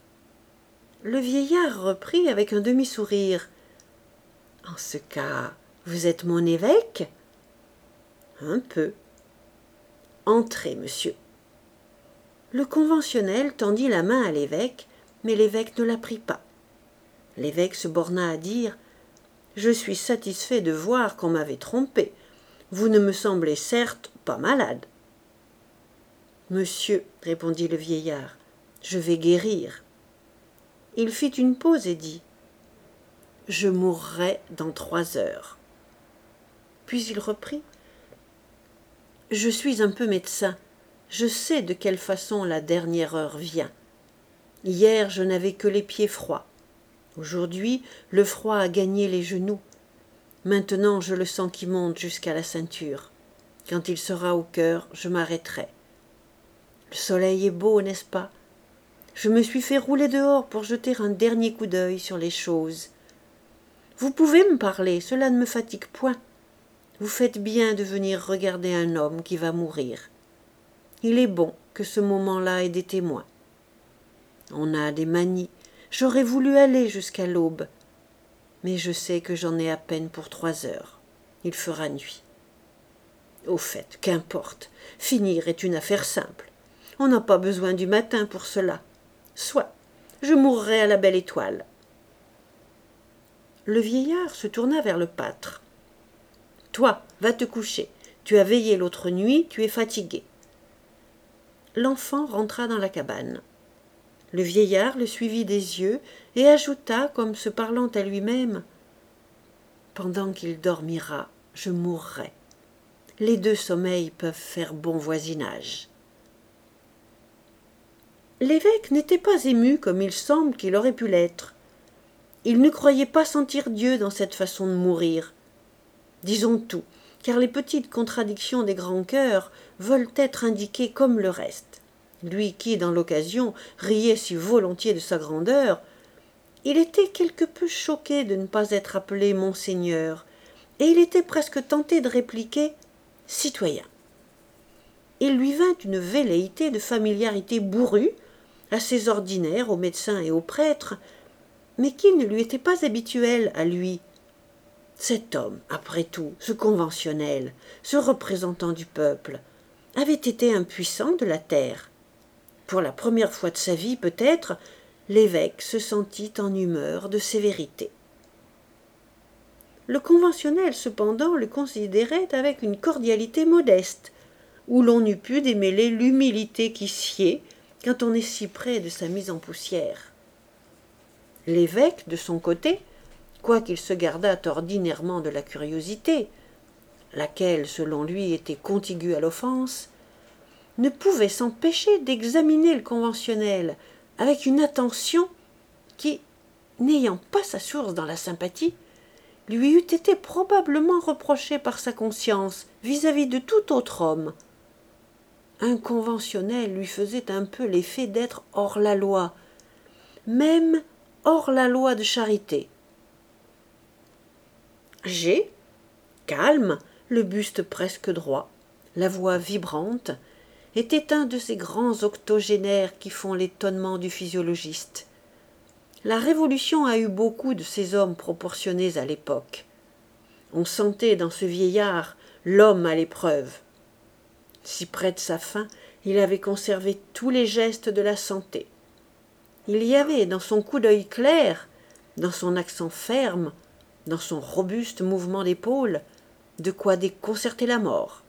Le vieillard reprit avec un demi-sourire. « En ce cas, vous êtes mon évêque ?»« Un peu. »« Entrez, monsieur. » Le conventionnel tendit la main à l'évêque, mais l'évêque ne la prit pas. L'évêque se borna à dire « Je suis satisfait de voir qu'on m'avait trompé. Vous ne me semblez certes pas malade. »« Monsieur, répondit le vieillard, je vais guérir. » Il fit une pause et dit « Je mourrai dans trois heures. » Puis il reprit « Je suis un peu médecin. Je sais de quelle façon la dernière heure vient. Hier, je n'avais que les pieds froids. Aujourd'hui, le froid a gagné les genoux. Maintenant, je le sens qui monte jusqu'à la ceinture. Quand il sera au cœur, je m'arrêterai. Le soleil est beau, n'est-ce pas? Je me suis fait rouler dehors pour jeter un dernier coup d'œil sur les choses. Vous pouvez me parler, cela ne me fatigue point. Vous faites bien de venir regarder un homme qui va mourir. Il est bon que ce moment-là ait des témoins. On a des manies. J'aurais voulu aller jusqu'à l'aube. Mais je sais que j'en ai à peine pour trois heures. Il fera nuit. Au fait, qu'importe. Finir est une affaire simple. On n'a pas besoin du matin pour cela. Soit, je mourrai à la belle étoile. Le vieillard se tourna vers le pâtre. Toi, va te coucher. Tu as veillé l'autre nuit, tu es fatigué. L'enfant rentra dans la cabane. Le vieillard le suivit des yeux et ajouta, comme se parlant à lui-même, « Pendant qu'il dormira, je mourrai. Les deux sommeils peuvent faire bon voisinage. » L'évêque n'était pas ému comme il semble qu'il aurait pu l'être. Il ne croyait pas sentir Dieu dans cette façon de mourir. Disons tout, car les petites contradictions des grands cœurs veulent être indiquées comme le reste. Lui qui, dans l'occasion, riait si volontiers de sa grandeur, il était quelque peu choqué de ne pas être appelé Monseigneur, et il était presque tenté de répliquer « Citoyen ». Il lui vint une velléité de familiarité bourrue, assez ordinaire aux médecins et aux prêtres, mais qui ne lui était pas habituelle à lui. Cet homme, après tout, ce conventionnel, ce représentant du peuple, avait été un puissant de la terre. Pour la première fois de sa vie, peut-être, l'évêque se sentit en humeur de sévérité. Le conventionnel, cependant, le considérait avec une cordialité modeste, où l'on eût pu démêler l'humilité qui sied quand on est si près de sa mise en poussière. L'évêque, de son côté, quoiqu'il se gardât ordinairement de la curiosité, laquelle, selon lui, était contiguë à l'offense, ne pouvait s'empêcher d'examiner le conventionnel avec une attention qui, n'ayant pas sa source dans la sympathie, lui eût été probablement reprochée par sa conscience vis-à-vis de tout autre homme. Un conventionnel lui faisait un peu l'effet d'être hors la loi, même hors la loi de charité. G, calme, le buste presque droit, la voix vibrante, était un de ces grands octogénaires qui font l'étonnement du physiologiste. La Révolution a eu beaucoup de ces hommes proportionnés à l'époque. On sentait dans ce vieillard l'homme à l'épreuve. Si près de sa fin, il avait conservé tous les gestes de la santé. Il y avait dans son coup d'œil clair, dans son accent ferme, dans son robuste mouvement d'épaule, de quoi déconcerter la mort.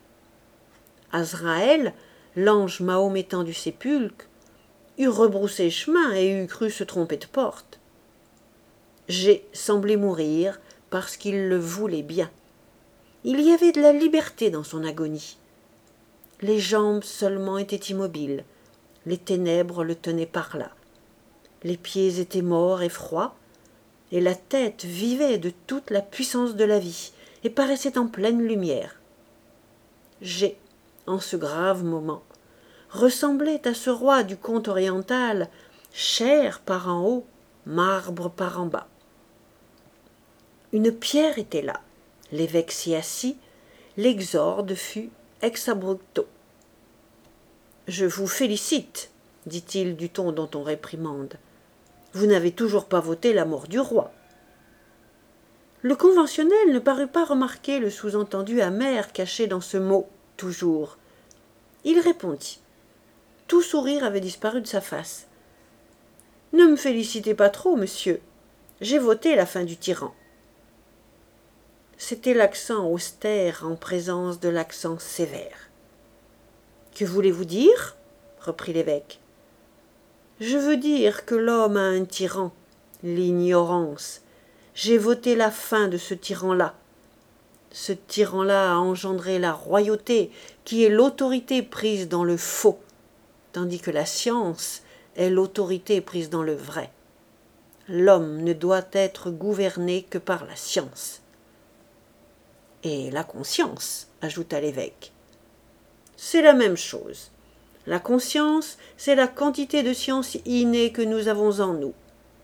Azraël, l'ange mahométan du sépulcre, eût rebroussé chemin et eût cru se tromper de porte. G semblait mourir parce qu'il le voulait bien. Il y avait de la liberté dans son agonie. Les jambes seulement étaient immobiles, Les ténèbres le tenaient par là. Les pieds étaient morts et froids, et la tête vivait de toute la puissance de la vie et paraissait en pleine lumière. G, en ce grave moment, ressemblait à ce roi du conte oriental, chair par en haut, marbre par en bas. Une pierre était là, l'évêque s'y assit, l'exorde fut ex abrupto. « Je vous félicite, dit-il du ton dont on réprimande. Vous n'avez toujours pas voté la mort du roi. » Le conventionnel ne parut pas remarquer le sous-entendu amer caché dans ce mot « toujours ». Il répondit. Tout sourire avait disparu de sa face. « Ne me félicitez pas trop, monsieur. J'ai voté la fin du tyran. » C'était l'accent austère en présence de l'accent sévère. « Que voulez-vous dire ?» reprit l'évêque. « Je veux dire que l'homme a un tyran, l'ignorance. J'ai voté la fin de ce tyran-là. Ce tyran-là a engendré la royauté, qui est l'autorité prise dans le faux, tandis que la science est l'autorité prise dans le vrai. L'homme ne doit être gouverné que par la science. » « Et la conscience, ajouta l'évêque. C'est la même chose. La conscience, c'est la quantité de science innée que nous avons en nous. »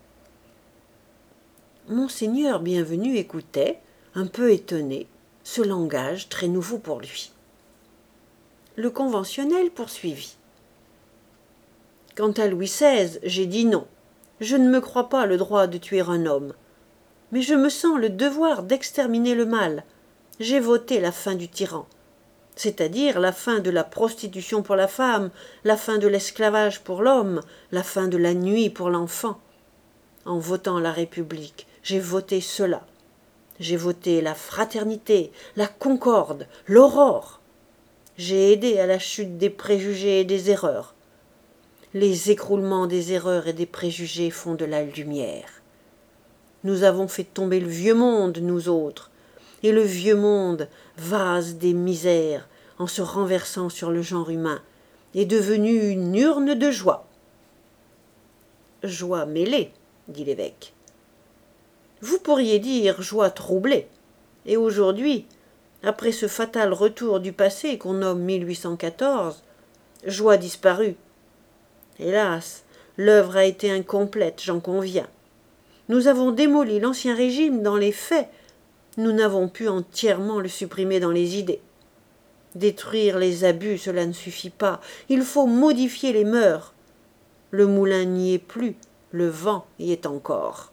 Monseigneur Bienvenu écoutait, un peu étonné, ce langage très nouveau pour lui. Le conventionnel poursuivit. « Quant à Louis seize, j'ai dit non. Je ne me crois pas le droit de tuer un homme. Mais je me sens le devoir d'exterminer le mal. J'ai voté la fin du tyran, c'est-à-dire la fin de la prostitution pour la femme, la fin de l'esclavage pour l'homme, la fin de la nuit pour l'enfant. En votant la République, j'ai voté cela. J'ai voté la fraternité, la concorde, l'aurore. J'ai aidé à la chute des préjugés et des erreurs. Les écroulements des erreurs et des préjugés font de la lumière. Nous avons fait tomber le vieux monde, nous autres, et le vieux monde, vase des misères, en se renversant sur le genre humain, est devenu une urne de joie. »« Joie mêlée, dit l'évêque. Vous pourriez dire joie troublée, et aujourd'hui, après ce fatal retour du passé qu'on nomme mille huit cent quatorze, joie disparue. Hélas, l'œuvre a été incomplète, j'en conviens. Nous avons démoli l'Ancien Régime dans les faits, nous n'avons pu entièrement le supprimer dans les idées. Détruire les abus, cela ne suffit pas. Il faut modifier les mœurs. Le moulin n'y est plus, le vent y est encore.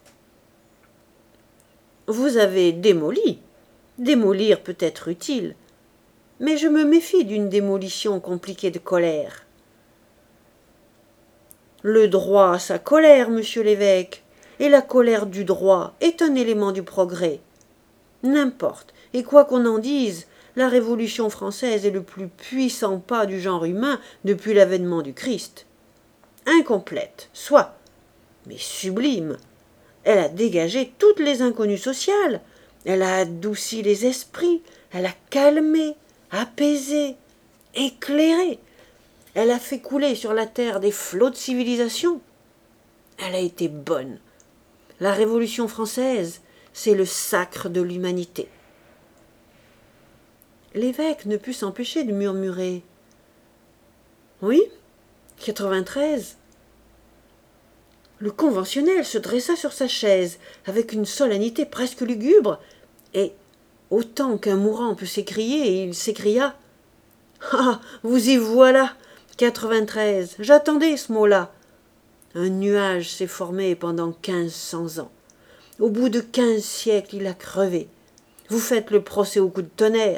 Vous avez démoli. Démolir peut être utile, mais je me méfie d'une démolition compliquée de colère. Le droit a sa colère, monsieur l'évêque, et la colère du droit est un élément du progrès. N'importe, et quoi qu'on en dise, la Révolution française est le plus puissant pas du genre humain depuis l'avènement du Christ. Incomplète, soit, mais sublime. Elle a dégagé toutes les inconnues sociales, elle a adouci les esprits, elle a calmé, apaisé, éclairé. Elle a fait couler sur la terre des flots de civilisation. Elle a été bonne. La Révolution française, c'est le sacre de l'humanité. L'évêque ne put s'empêcher de murmurer. « Oui, quatre-vingt-treize. » Le conventionnel se dressa sur sa chaise avec une solennité presque lugubre, et, autant qu'un mourant peut s'écrier, il s'écria « Ah, vous y voilà, quatre-vingt-treize, j'attendais ce mot-là. Un nuage s'est formé pendant quinze cents ans. Au bout de quinze siècles, il a crevé. Vous faites le procès au coup de tonnerre. »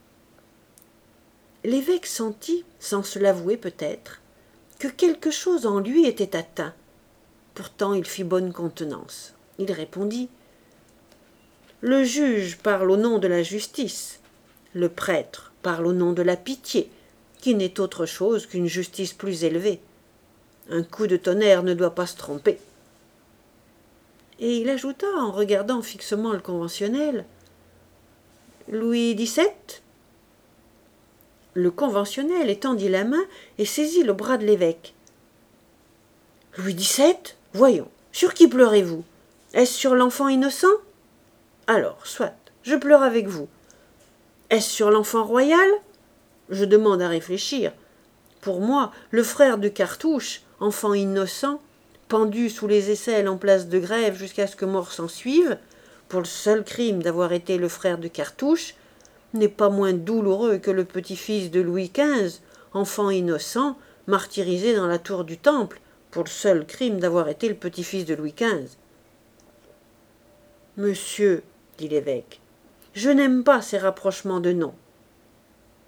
L'évêque sentit, sans se l'avouer peut-être, que quelque chose en lui était atteint. Pourtant il fit bonne contenance. Il répondit « Le juge parle au nom de la justice. Le prêtre parle au nom de la pitié, qui n'est autre chose qu'une justice plus élevée. Un coup de tonnerre ne doit pas se tromper. » Et il ajouta en regardant fixement le conventionnel « Louis dix-sept » Le conventionnel étendit la main et saisit le bras de l'évêque. « Louis dix-sept ? Voyons, sur qui pleurez-vous ? Est-ce sur l'enfant innocent ? Alors, soit, je pleure avec vous. Est-ce sur l'enfant royal ? Je demande à réfléchir. Pour moi, le frère de Cartouche, enfant innocent, pendu sous les aisselles en place de Grève jusqu'à ce que mort s'en suive, pour le seul crime d'avoir été le frère de Cartouche, n'est pas moins douloureux que le petit-fils de Louis quinze, enfant innocent, martyrisé dans la tour du Temple, pour le seul crime d'avoir été le petit-fils de Louis quinze. « Monsieur, dit l'évêque, je n'aime pas ces rapprochements de noms. Cartouche ?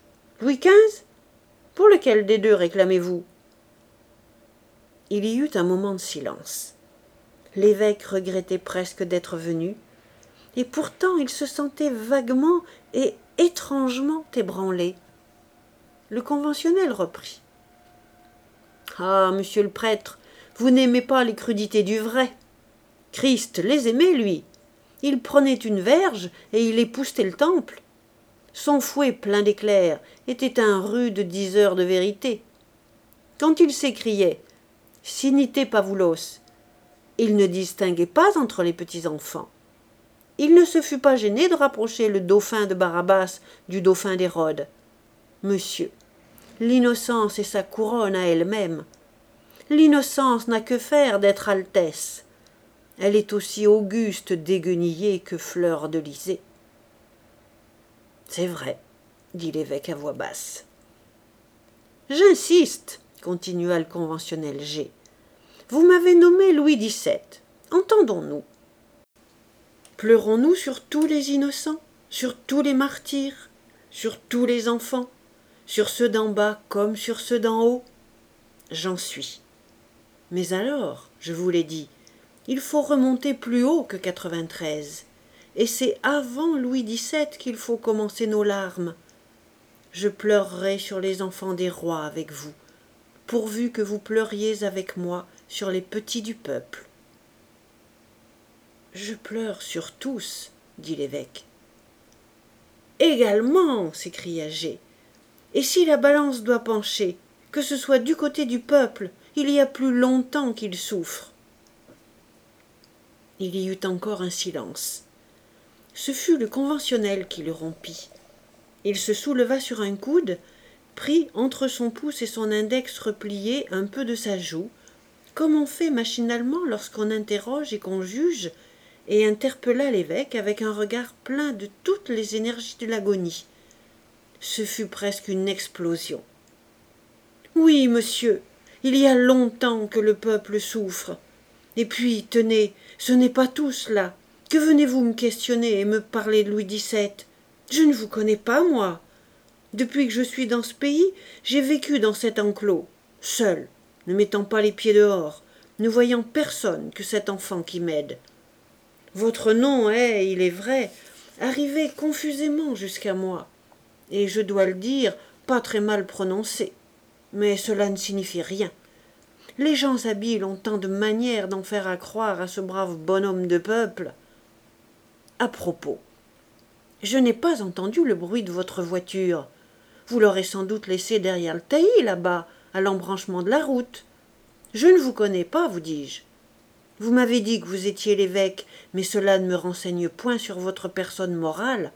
Louis quinze ? Pour lequel des deux réclamez-vous ? » Il y eut un moment de silence. L'évêque regrettait presque d'être venu, et pourtant il se sentait vaguement et étrangement ébranlé. Le conventionnel reprit. « Ah, monsieur le prêtre, vous n'aimez pas les crudités du vrai. Christ les aimait, lui. Il prenait une verge et il époussetait le temple. Son fouet plein d'éclairs était un rude diseur de vérité. Quand il s'écriait « Sinite Pavoulos », il ne distinguait pas entre les petits-enfants. Il ne se fut pas gêné de rapprocher le dauphin de Barabbas du dauphin d'Hérode. Monsieur, l'innocence est sa couronne à elle-même. L'innocence n'a que faire d'être altesse. Elle est aussi auguste déguenillée que fleur de lysée. C'est vrai, dit l'évêque à voix basse. J'insiste, continua le conventionnel G. Vous m'avez nommé Louis dix-sept. Entendons-nous. Pleurons-nous sur tous les innocents, sur tous les martyrs, sur tous les enfants, sur ceux d'en bas comme sur ceux d'en haut? J'en suis. Mais alors, je vous l'ai dit, il faut remonter plus haut que quatre-vingt-treize, et c'est avant Louis dix-sept qu'il faut commencer nos larmes. Je pleurerai sur les enfants des rois avec vous, pourvu que vous pleuriez avec moi sur les petits du peuple. Je pleure sur tous, dit l'évêque. Également, s'écria G. Et si la balance doit pencher, que ce soit du côté du peuple, il y a plus longtemps qu'il souffre. Il y eut encore un silence. Ce fut le conventionnel qui le rompit. Il se souleva sur un coude, prit entre son pouce et son index replié un peu de sa joue, comme on fait machinalement lorsqu'on interroge et qu'on juge, et interpella l'évêque avec un regard plein de toutes les énergies de l'agonie. Ce fut presque une explosion. « Oui, monsieur, il y a longtemps que le peuple souffre. Et puis, tenez, ce n'est pas tout cela. Que venez-vous me questionner et me parler de Louis dix-sept ? Je ne vous connais pas, moi. Depuis que je suis dans ce pays, j'ai vécu dans cet enclos, seul, ne mettant pas les pieds dehors, ne voyant personne que cet enfant qui m'aide. Votre nom est, il est vrai, arrivé confusément jusqu'à moi, et je dois le dire, pas très mal prononcé. Mais cela ne signifie rien. Les gens habiles ont tant de manières d'en faire accroire à ce brave bonhomme de peuple. À propos, je n'ai pas entendu le bruit de votre voiture. Vous l'aurez sans doute laissée derrière le taillis, là-bas, à l'embranchement de la route. Je ne vous connais pas, vous dis-je. Vous m'avez dit que vous étiez l'évêque, mais cela ne me renseigne point sur votre personne morale.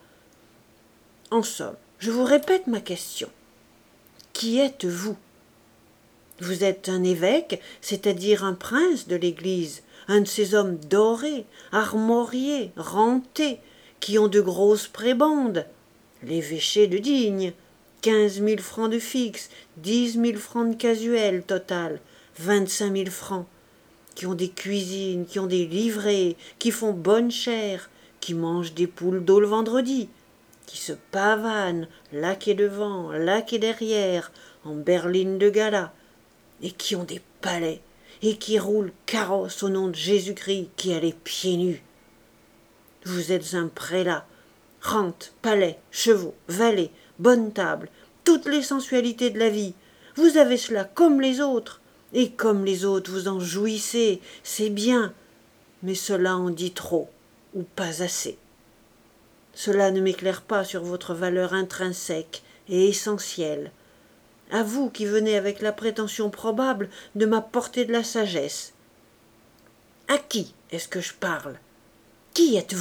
En somme, je vous répète ma question. Qui êtes-vous ? Vous êtes un évêque, c'est-à-dire un prince de l'Église, un de ces hommes dorés, armoriés, rentés, qui ont de grosses prébendes, l'évêché de Digne, quinze mille francs de fixe, dix mille francs de casuel total, vingt-cinq mille francs, qui ont des cuisines, qui ont des livrées, qui font bonne chère, qui mangent des poules d'eau le vendredi, qui se pavanent, là qu'est devant, là qu'est derrière, en berline de gala, et qui ont des palais, et qui roulent carrosse au nom de Jésus-Christ qui a les pieds nus. Vous êtes un prélat, rente, palais, chevaux, valets, bonne table, toutes les sensualités de la vie. Vous avez cela comme les autres, et comme les autres vous en jouissez, c'est bien, mais cela en dit trop, ou pas assez. Cela ne m'éclaire pas sur votre valeur intrinsèque et essentielle, à vous qui venez avec la prétention probable de m'apporter de la sagesse. À qui est-ce que je parle? Qui êtes-vous? »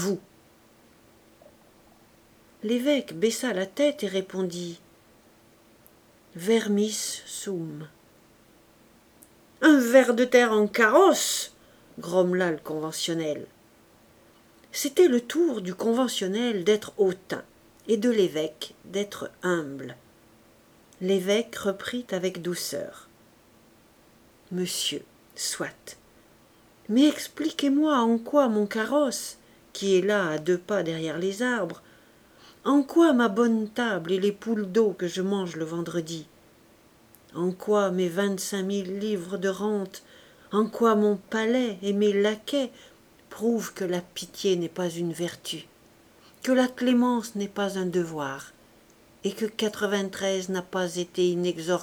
L'évêque baissa la tête et répondit « Vermis sum ». « Un ver de terre en carrosse !» grommela le conventionnel. C'était le tour du conventionnel d'être hautain et de l'évêque d'être humble. L'évêque reprit avec douceur. « Monsieur, soit. Mais expliquez-moi en quoi mon carrosse, qui est là à deux pas derrière les arbres, en quoi ma bonne table et les poules d'eau que je mange le vendredi, en quoi mes vingt-cinq mille livres de rente, en quoi mon palais et mes laquais prouvent que la pitié n'est pas une vertu, que la clémence n'est pas un devoir, et que quatre-vingt-treize n'a pas été inexorable. »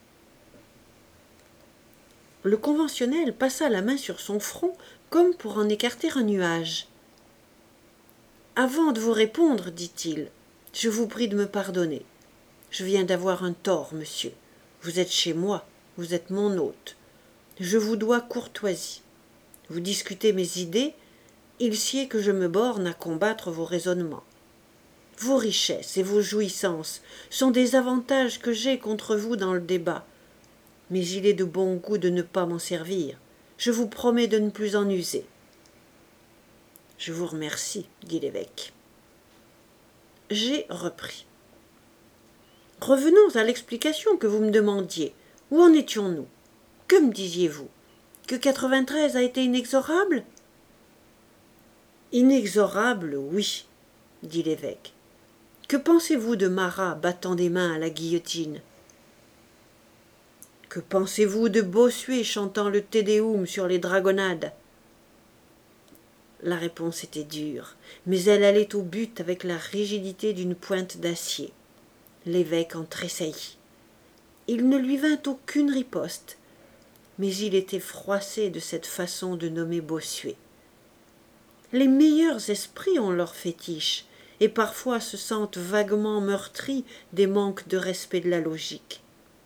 Le conventionnel passa la main sur son front comme pour en écarter un nuage. « Avant de vous répondre, dit-il, je vous prie de me pardonner. Je viens d'avoir un tort, monsieur. Vous êtes chez moi, vous êtes mon hôte. Je vous dois courtoisie. Vous discutez mes idées, il sied que je me borne à combattre vos raisonnements. Vos richesses et vos jouissances sont des avantages que j'ai contre vous dans le débat, mais il est de bon goût de ne pas m'en servir. Je vous promets de ne plus en user. »« Je vous remercie, » dit l'évêque. J'ai repris. « Revenons à l'explication que vous me demandiez. Où en étions-nous? Que me disiez-vous? Que quatre-vingt-treize a été inexorable? » ?»« Inexorable, oui, » dit l'évêque. « Que pensez-vous de Marat battant des mains à la guillotine? Que pensez-vous de Bossuet chantant le Te Deum sur les dragonnades? » La réponse était dure, mais elle allait au but avec la rigidité d'une pointe d'acier. L'évêque en tressaillit. Il ne lui vint aucune riposte, mais il était froissé de cette façon de nommer Bossuet. Les meilleurs esprits ont leur fétiche, et parfois se sentent vaguement meurtris des manques de respect de la logique.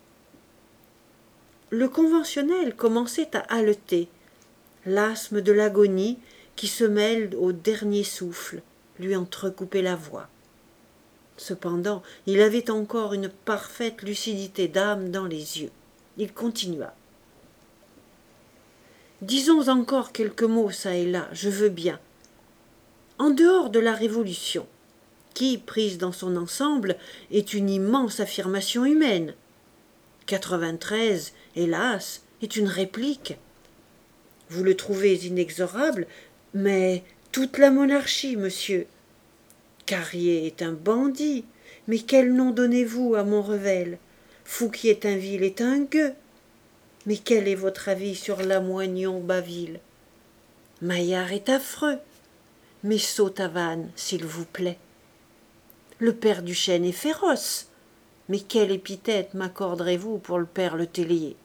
Le conventionnel commençait à haleter. L'asthme de l'agonie, qui se mêle au dernier souffle, lui entrecoupait la voix. Cependant, il avait encore une parfaite lucidité d'âme dans les yeux. Il continua. « Disons encore quelques mots çà et là, je veux bien. En dehors de la Révolution, qui, prise dans son ensemble, est une immense affirmation humaine, quatre-vingt-treize, hélas, est une réplique. Vous le trouvez inexorable, mais toute la monarchie, monsieur. Carrier est un bandit, mais quel nom donnez-vous à Montrevel? Fouquier-Tinville est un gueux. Mais quel est votre avis sur Lamoignon-Baville? Maillard est affreux, mais Saut-Tavannes, s'il vous plaît. Le père Duchesne est féroce, mais quelle épithète m'accorderez-vous pour le père Le Tellier?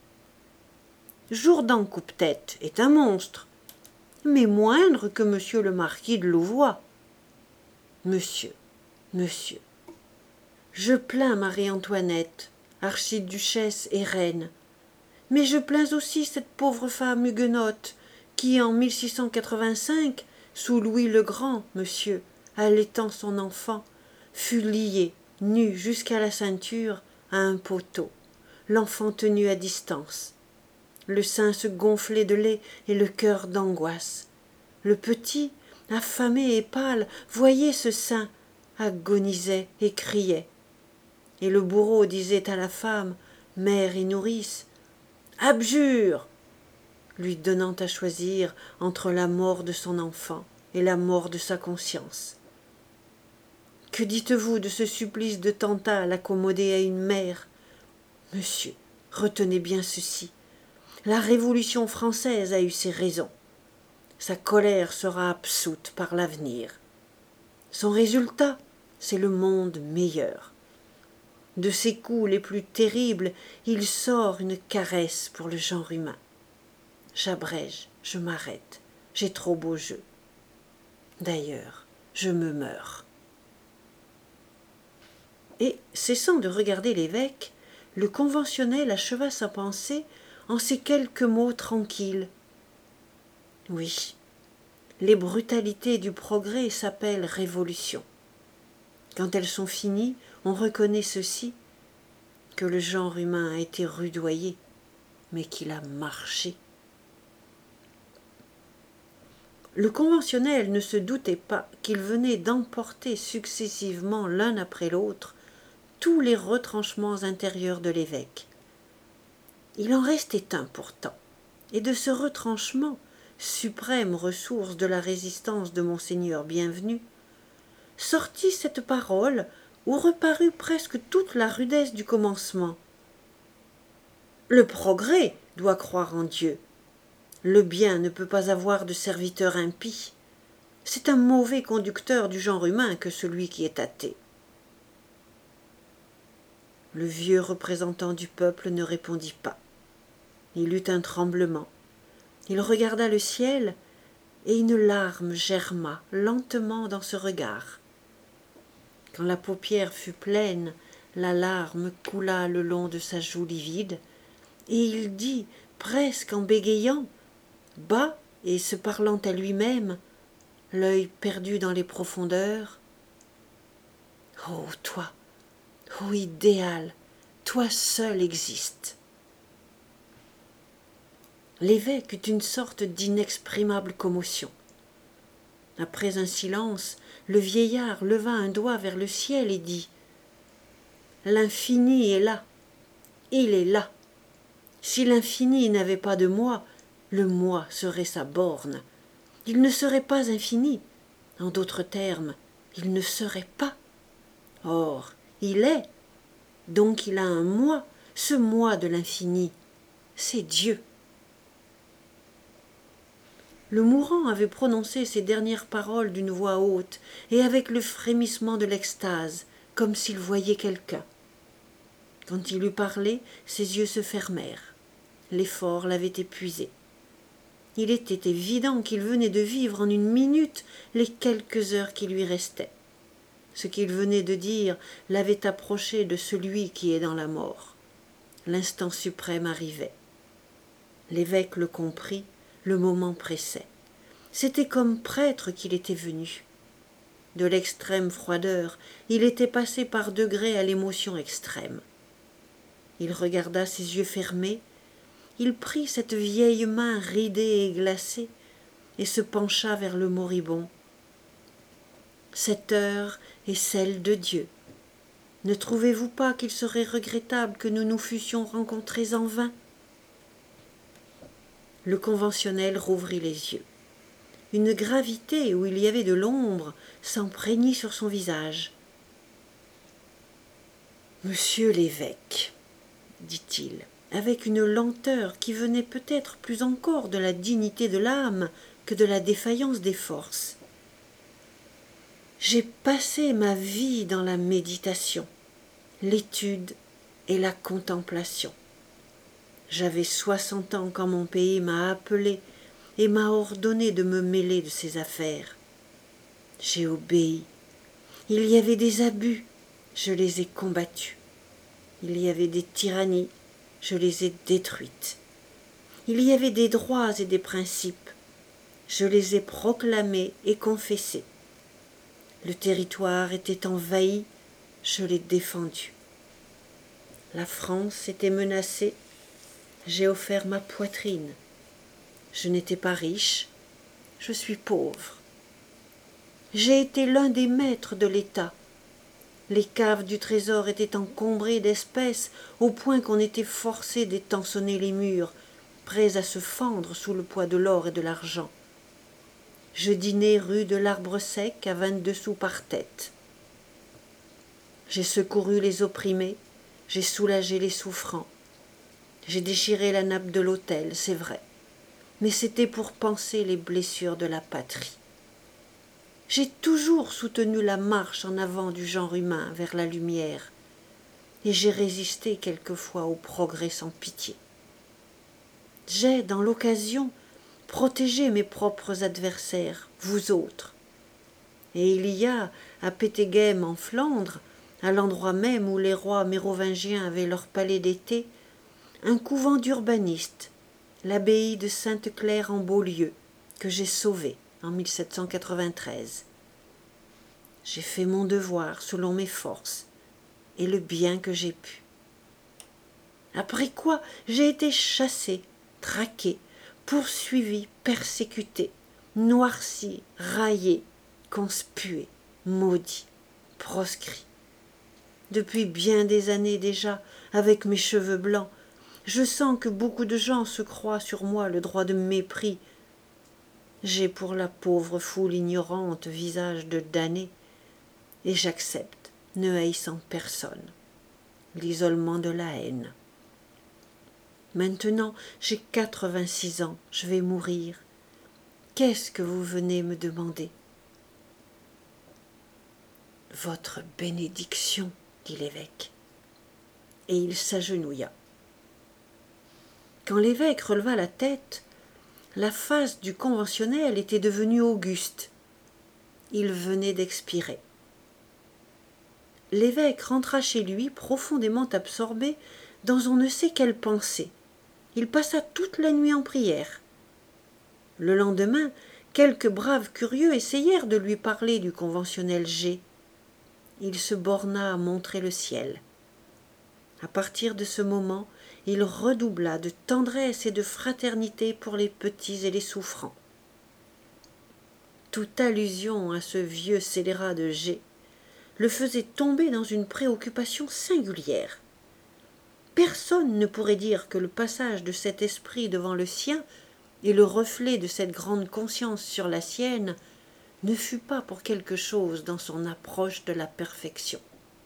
Jourdan Coupe-Tête est un monstre, mais moindre que monsieur le marquis de Louvois. Monsieur, monsieur, je plains Marie-Antoinette, archiduchesse et reine, mais je plains aussi cette pauvre femme huguenote qui, en mille six cent quatre-vingt-cinq, sous Louis le Grand, monsieur, allaitant son enfant, fut liée, nue jusqu'à la ceinture, à un poteau, l'enfant tenu à distance. Le sein se gonflait de lait et le cœur d'angoisse. Le petit, affamé et pâle, voyait ce sein, agonisait et criait. Et le bourreau disait à la femme, mère et nourrice, « Abjure !» lui donnant à choisir entre la mort de son enfant et la mort de sa conscience. Que dites-vous de ce supplice de Tantale accommodé à une mère? Monsieur, retenez bien ceci. La Révolution française a eu ses raisons. Sa colère sera absoute par l'avenir. Son résultat, c'est le monde meilleur. De ses coups les plus terribles, il sort une caresse pour le genre humain. J'abrège, je m'arrête, j'ai trop beau jeu. D'ailleurs, je me meurs. Et, cessant de regarder l'évêque, le conventionnel acheva sa pensée en ces quelques mots tranquilles. Oui, les brutalités du progrès s'appellent révolution. Quand elles sont finies, on reconnaît ceci, que le genre humain a été rudoyé, mais qu'il a marché. Le conventionnel ne se doutait pas qu'il venait d'emporter successivement l'un après l'autre tous les retranchements intérieurs de l'évêque. Il en restait un pourtant, et de ce retranchement, suprême ressource de la résistance de Monseigneur Bienvenu, sortit cette parole où reparut presque toute la rudesse du commencement. Le progrès doit croire en Dieu. Le bien ne peut pas avoir de serviteur impie. C'est un mauvais conducteur du genre humain que celui qui est athée. Le vieux représentant du peuple ne répondit pas. Il eut un tremblement. Il regarda le ciel, et une larme germa lentement dans ce regard. Quand la paupière fut pleine, la larme coula le long de sa joue livide, et il dit, presque en bégayant, bas et se parlant à lui-même, l'œil perdu dans les profondeurs, « Oh, toi, ô idéal, toi seul existes !» L'évêque eut une sorte d'inexprimable commotion. Après un silence, le vieillard leva un doigt vers le ciel et dit « L'infini est là, il est là. Si l'infini n'avait pas de moi, le moi serait sa borne. Il ne serait pas infini. En d'autres termes, il ne serait pas. Or, il est. Donc il a un moi, ce moi de l'infini. C'est Dieu. » Le mourant avait prononcé ces dernières paroles d'une voix haute et avec le frémissement de l'extase, comme s'il voyait quelqu'un. Quand il eut parlé, ses yeux se fermèrent. L'effort l'avait épuisé. Il était évident qu'il venait de vivre en une minute les quelques heures qui lui restaient. Ce qu'il venait de dire l'avait approché de celui qui est dans la mort. L'instant suprême arrivait. L'évêque le comprit, le moment pressait. C'était comme prêtre qu'il était venu. De l'extrême froideur, il était passé par degrés à l'émotion extrême. Il regarda ses yeux fermés, il prit cette vieille main ridée et glacée et se pencha vers le moribond. Cette heure est celle de Dieu. Ne trouvez-vous pas qu'il serait regrettable que nous nous fussions rencontrés en vain ? Le conventionnel rouvrit les yeux. Une gravité où il y avait de l'ombre s'empreignit sur son visage. « Monsieur l'évêque, dit-il, avec une lenteur qui venait peut-être plus encore de la dignité de l'âme que de la défaillance des forces. J'ai passé ma vie dans la méditation, l'étude et la contemplation. J'avais soixante ans quand mon pays m'a appelé et m'a ordonné de me mêler de ses affaires. J'ai obéi. Il y avait des abus, je les ai combattus. Il y avait des tyrannies, je les ai détruites. Il y avait des droits et des principes, je les ai proclamés et confessés. Le territoire était envahi, je l'ai défendu. La France était menacée, j'ai offert ma poitrine. Je n'étais pas riche, je suis pauvre. J'ai été l'un des maîtres de l'État. Les caves du trésor étaient encombrées d'espèces au point qu'on était forcé d'étançonner les murs, prêts à se fendre sous le poids de l'or et de l'argent. Je dînais rue de l'Arbre Sec à vingt-deux sous par tête. J'ai secouru les opprimés, j'ai soulagé les souffrants. J'ai déchiré la nappe de l'autel, c'est vrai, mais c'était pour panser les blessures de la patrie. J'ai toujours soutenu la marche en avant du genre humain vers la lumière, et j'ai résisté quelquefois au progrès sans pitié. J'ai, dans l'occasion, protégé mes propres adversaires, vous autres. Et il y a, à Péteghem en Flandre, à l'endroit même où les rois mérovingiens avaient leur palais d'été, un couvent d'urbanistes, l'abbaye de Sainte-Claire en Beaulieu, que j'ai sauvé en mille sept cent quatre-vingt-treize. J'ai fait mon devoir selon mes forces et le bien que j'ai pu. Après quoi, j'ai été chassé, traqué, poursuivi, persécuté, noirci, raillé, conspué, maudit, proscrit. Depuis bien des années déjà, avec mes cheveux blancs, je sens que beaucoup de gens se croient sur moi le droit de mépris. J'ai pour la pauvre foule ignorante visage de damné, et j'accepte, ne haïssant personne, l'isolement de la haine. Maintenant, j'ai quatre-vingt-six ans, je vais mourir. Qu'est-ce que vous venez me demander? Votre bénédiction, dit l'évêque. Et il s'agenouilla. Quand l'évêque releva la tête, la face du conventionnel était devenue auguste. Il venait d'expirer. L'évêque rentra chez lui profondément absorbé dans on ne sait quelle pensée. Il passa toute la nuit en prière. Le lendemain, quelques braves curieux essayèrent de lui parler du conventionnel G. Il se borna à montrer le ciel. À partir de ce moment, il redoubla de tendresse et de fraternité pour les petits et les souffrants. Toute allusion à ce vieux scélérat de G le faisait tomber dans une préoccupation singulière. Personne ne pourrait dire que le passage de cet esprit devant le sien et le reflet de cette grande conscience sur la sienne ne fut pas pour quelque chose dans son approche de la perfection.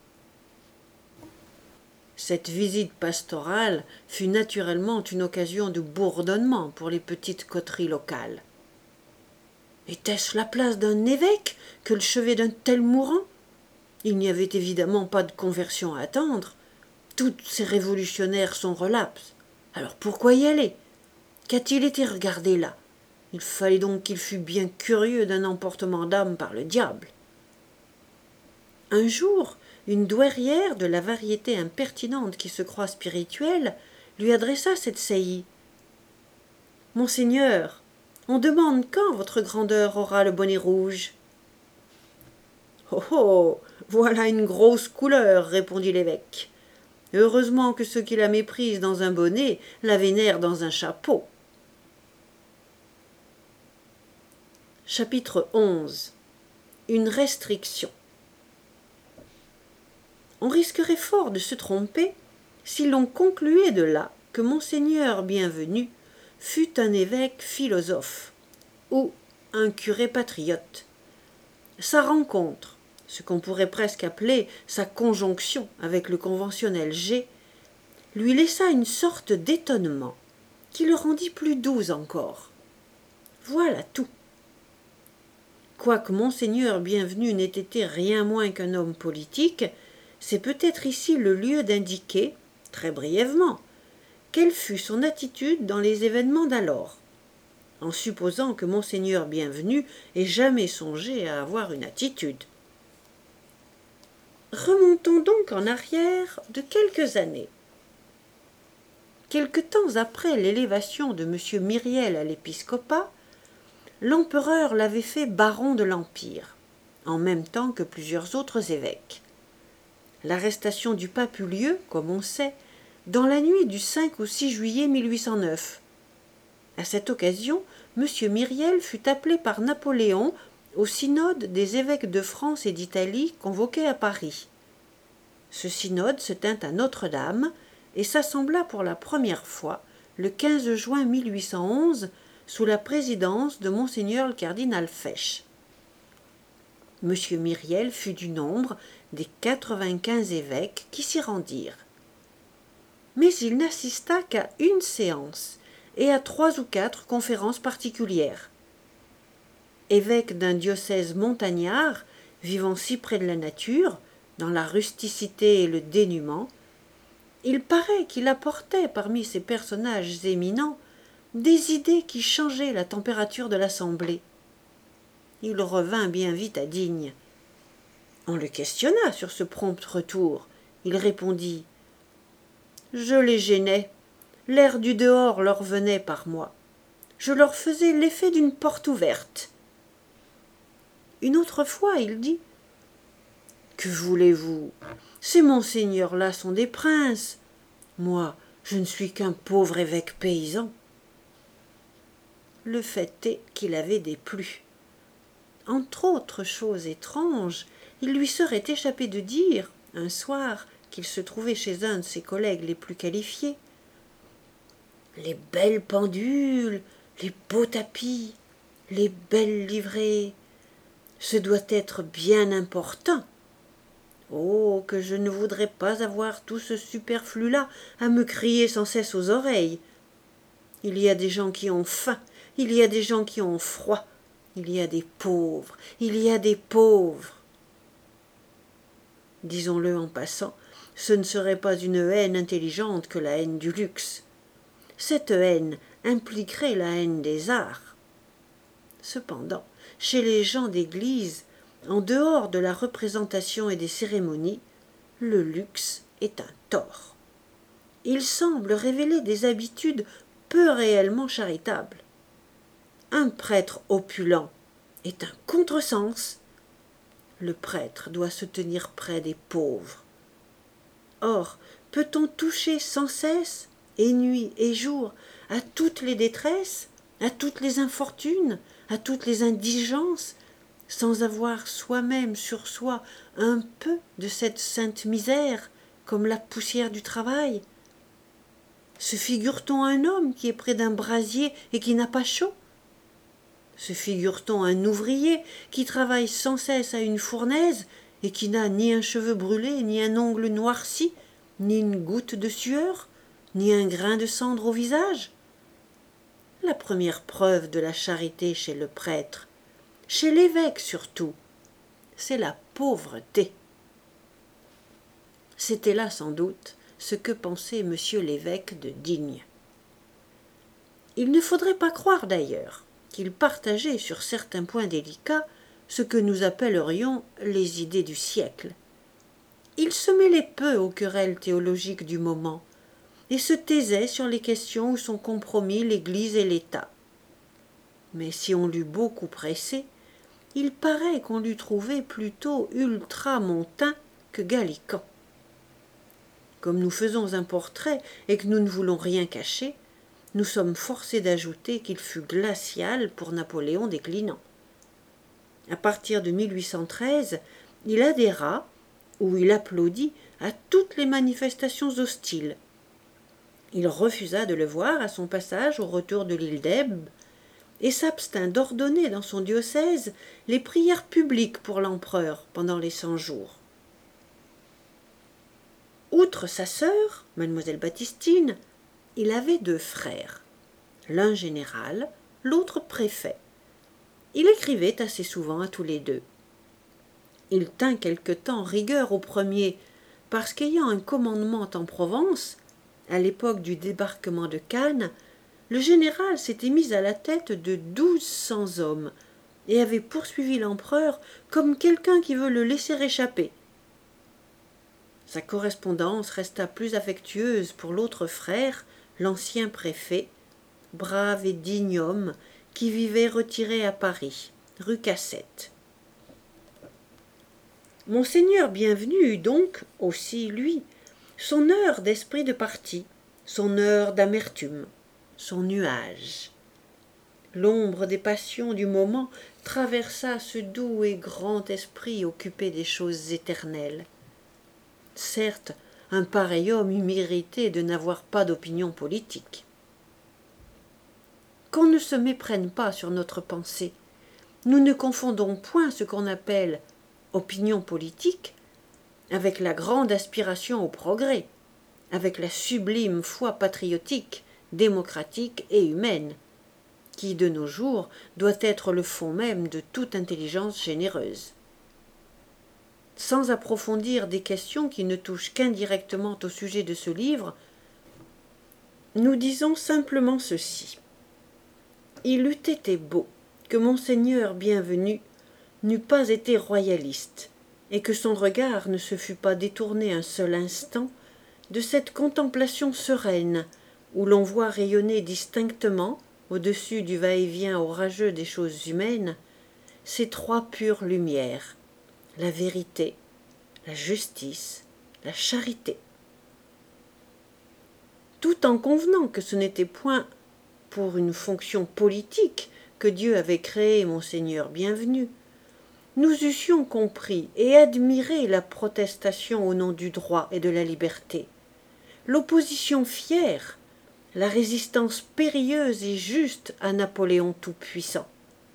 Cette visite pastorale fut naturellement une occasion de bourdonnement pour les petites coteries locales. Était-ce la place d'un évêque que le chevet d'un tel mourant? Il n'y avait évidemment pas de conversion à attendre. Toutes ces révolutionnaires sont relapses. Alors pourquoi y aller? Qu'a-t-il été regardé là? Il fallait donc qu'il fût bien curieux d'un emportement d'âme par le diable. Un jour, une douairière de la variété impertinente qui se croit spirituelle lui adressa cette saillie. « Monseigneur, on demande quand votre grandeur aura le bonnet rouge. »« Oh oh, voilà une grosse couleur, répondit l'évêque. Heureusement que ceux qui la méprisent dans un bonnet la vénèrent dans un chapeau. Chapitre onze. Une restriction. On risquerait fort de se tromper si l'on concluait de là que Monseigneur Bienvenu fut un évêque philosophe ou un curé patriote. Sa rencontre, ce qu'on pourrait presque appeler sa conjonction avec le conventionnel G, lui laissa une sorte d'étonnement qui le rendit plus doux encore. Voilà tout. Quoique Monseigneur Bienvenu n'ait été rien moins qu'un homme politique, c'est peut-être ici le lieu d'indiquer, très brièvement, quelle fut son attitude dans les événements d'alors, en supposant que Monseigneur Bienvenu ait jamais songé à avoir une attitude. Remontons donc en arrière de quelques années. Quelque temps après l'élévation de M. Myriel à l'épiscopat, l'empereur l'avait fait baron de l'Empire, en même temps que plusieurs autres évêques. L'arrestation du pape eut lieu, comme on sait, dans la nuit du cinq au six juillet mille huit cent neuf. À cette occasion, M. Myriel fut appelé par Napoléon au synode des évêques de France et d'Italie convoqué à Paris. Ce synode se tint à Notre-Dame et s'assembla pour la première fois le quinze juin mille huit cent onze sous la présidence de Monseigneur le cardinal Fesch. M. Myriel fut du nombre des quatre-vingt-quinze évêques qui s'y rendirent. Mais il n'assista qu'à une séance et à trois ou quatre conférences particulières. Évêque d'un diocèse montagnard, vivant si près de la nature, dans la rusticité et le dénuement, il paraît qu'il apportait parmi ces personnages éminents des idées qui changeaient la température de l'assemblée. Il revint bien vite à Digne. On le questionna sur ce prompt retour. Il répondit « Je les gênais. L'air du dehors leur venait par moi. Je leur faisais l'effet d'une porte ouverte. » Une autre fois, il dit « Que voulez-vous? Ces monseigneurs-là sont des princes. Moi, je ne suis qu'un pauvre évêque paysan. » Le fait est qu'il avait déplu. Entre autres choses étranges, il lui serait échappé de dire, un soir, qu'il se trouvait chez un de ses collègues les plus qualifiés. Les belles pendules, les beaux tapis, les belles livrées, ce doit être bien important. Oh, que je ne voudrais pas avoir tout ce superflu-là à me crier sans cesse aux oreilles. Il y a des gens qui ont faim, il y a des gens qui ont froid, il y a des pauvres, il y a des pauvres. Disons-le en passant, ce ne serait pas une haine intelligente que la haine du luxe. Cette haine impliquerait la haine des arts. Cependant, chez les gens d'Église, en dehors de la représentation et des cérémonies, le luxe est un tort. Il semble révéler des habitudes peu réellement charitables. Un prêtre opulent est un contresens. Le prêtre doit se tenir près des pauvres. Or, peut-on toucher sans cesse, et nuit et jour, à toutes les détresses, à toutes les infortunes, à toutes les indigences, sans avoir soi-même sur soi un peu de cette sainte misère, comme la poussière du travail? Se figure-t-on un homme qui est près d'un brasier et qui n'a pas chaud? Se figure-t-on un ouvrier qui travaille sans cesse à une fournaise et qui n'a ni un cheveu brûlé, ni un ongle noirci, ni une goutte de sueur, ni un grain de cendre au visage? La première preuve de la charité chez le prêtre, chez l'évêque surtout, c'est la pauvreté. C'était là sans doute ce que pensait monsieur l'évêque de Digne. Il ne faudrait pas croire d'ailleurs qu'il partageait sur certains points délicats ce que nous appellerions les idées du siècle. Il se mêlait peu aux querelles théologiques du moment et se taisait sur les questions où sont compromis l'Église et l'État. Mais si on l'eût beaucoup pressé, il paraît qu'on l'eût trouvé plutôt ultramontain que gallican. Comme nous faisons un portrait et que nous ne voulons rien cacher, nous sommes forcés d'ajouter qu'il fut glacial pour Napoléon déclinant. À partir de mille huit cent treize, il adhéra, ou il applaudit, à toutes les manifestations hostiles. Il refusa de le voir à son passage au retour de l'île d'Elbe et s'abstint d'ordonner dans son diocèse les prières publiques pour l'empereur pendant les cent jours. Outre sa sœur, mademoiselle Baptistine, il avait deux frères, l'un général, l'autre préfet. Il écrivait assez souvent à tous les deux. Il tint quelque temps rigueur au premier, parce qu'ayant un commandement en Provence, à l'époque du débarquement de Cannes, le général s'était mis à la tête de douze cents hommes et avait poursuivi l'empereur comme quelqu'un qui veut le laisser échapper. Sa correspondance resta plus affectueuse pour l'autre frère, l'ancien préfet, brave et digne homme, qui vivait retiré à Paris, rue Cassette. Monseigneur Bienvenu eut donc, aussi lui, son heure d'esprit de parti, son heure d'amertume, son nuage. L'ombre des passions du moment traversa ce doux et grand esprit occupé des choses éternelles. Certes, un pareil homme eût mérité de n'avoir pas d'opinion politique. Qu'on ne se méprenne pas sur notre pensée. Nous ne confondons point ce qu'on appelle opinion politique avec la grande aspiration au progrès, avec la sublime foi patriotique, démocratique et humaine, qui, de nos jours, doit être le fond même de toute intelligence généreuse. Sans approfondir des questions qui ne touchent qu'indirectement au sujet de ce livre, nous disons simplement ceci. Il eût été beau que Monseigneur Bienvenu n'eût pas été royaliste et que son regard ne se fût pas détourné un seul instant de cette contemplation sereine où l'on voit rayonner distinctement, au-dessus du va-et-vient orageux des choses humaines, ces trois pures lumières, la vérité, la justice, la charité. Tout en convenant que ce n'était point pour une fonction politique que Dieu avait créé Monseigneur Bienvenu, nous eussions compris et admiré la protestation au nom du droit et de la liberté, l'opposition fière, la résistance périlleuse et juste à Napoléon tout-puissant.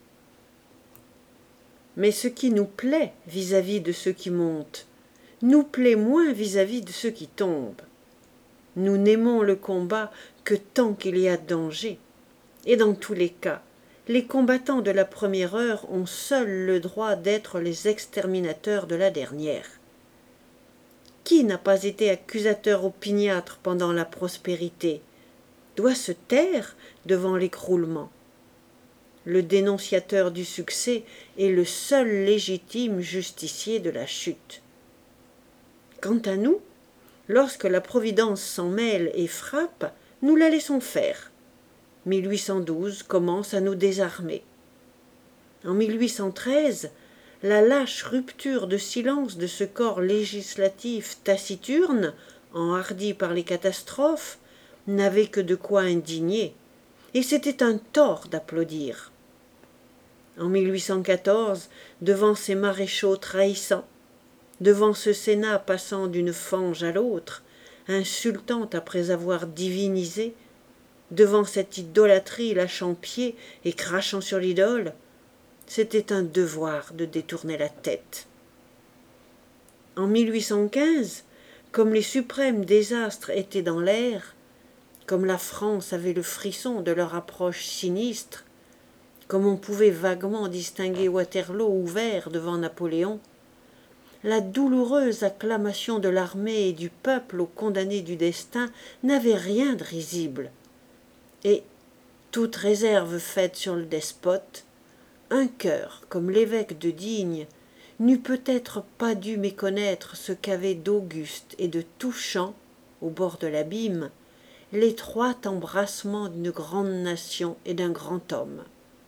Mais ce qui nous plaît vis-à-vis de ceux qui montent, nous plaît moins vis-à-vis de ceux qui tombent. Nous n'aimons le combat que tant qu'il y a danger, et dans tous les cas, les combattants de la première heure ont seuls le droit d'être les exterminateurs de la dernière. Qui n'a pas été accusateur opiniâtre pendant la prospérité doit se taire devant l'écroulement. Le dénonciateur du succès est le seul légitime justicier de la chute. Quant à nous, lorsque la Providence s'en mêle et frappe, nous la laissons faire. mille huit cent douze commence à nous désarmer. En mille huit cent treize, la lâche rupture de silence de ce corps législatif taciturne, enhardi par les catastrophes, n'avait que de quoi indigner, et c'était un tort d'applaudir. En mille huit cent quatorze, devant ces maréchaux trahissants, devant ce Sénat passant d'une fange à l'autre, insultant après avoir divinisé, devant cette idolâtrie lâchant pied et crachant sur l'idole, c'était un devoir de détourner la tête. En mille huit cent quinze, comme les suprêmes désastres étaient dans l'air, comme la France avait le frisson de leur approche sinistre, comme on pouvait vaguement distinguer Waterloo ouvert devant Napoléon, la douloureuse acclamation de l'armée et du peuple aux condamnés du destin n'avait rien de risible. Et, toute réserve faite sur le despote, un cœur comme l'évêque de Digne n'eût peut-être pas dû méconnaître ce qu'avait d'auguste et de touchant, au bord de l'abîme, l'étroit embrassement d'une grande nation et d'un grand homme.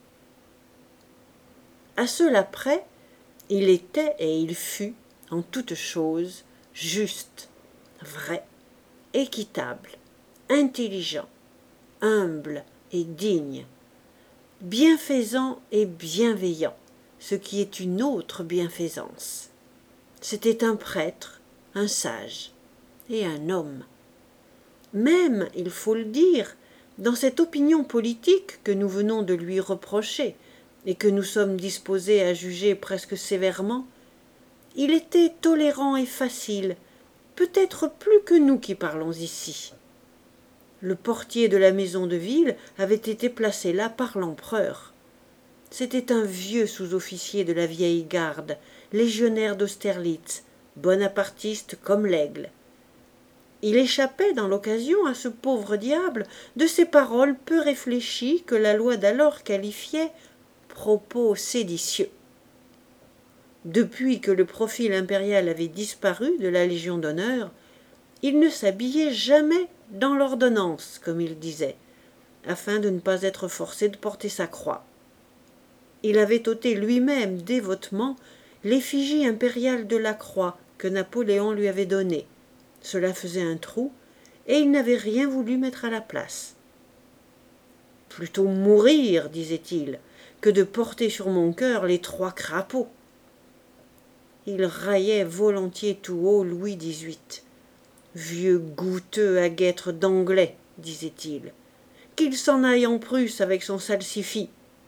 À cela près, il était et il fut, en toute chose, juste, vrai, équitable, intelligent, humble et digne, bienfaisant et bienveillant, ce qui est une autre bienfaisance. C'était un prêtre, un sage et un homme. Même, il faut le dire, dans cette opinion politique que nous venons de lui reprocher et que nous sommes disposés à juger presque sévèrement, il était tolérant et facile, peut-être plus que nous qui parlons ici. Le portier de la maison de ville avait été placé là par l'empereur. C'était un vieux sous-officier de la vieille garde, légionnaire d'Austerlitz, bonapartiste comme l'aigle. Il échappait dans l'occasion à ce pauvre diable de ces paroles peu réfléchies que la loi d'alors qualifiait propos séditieux. Depuis que le profil impérial avait disparu de la Légion d'honneur, il ne s'habillait jamais dans l'ordonnance, comme il disait, afin de ne pas être forcé de porter sa croix. Il avait ôté lui-même dévotement l'effigie impériale de la croix que Napoléon lui avait donnée. Cela faisait un trou, et il n'avait rien voulu mettre à la place. « Plutôt mourir, disait-il, que de porter sur mon cœur les trois crapauds. » Il raillait volontiers tout haut Louis dix-huit. « Vieux goutteux à guêtre d'anglais, disait-il, qu'il s'en aille en Prusse avec son salsifis. »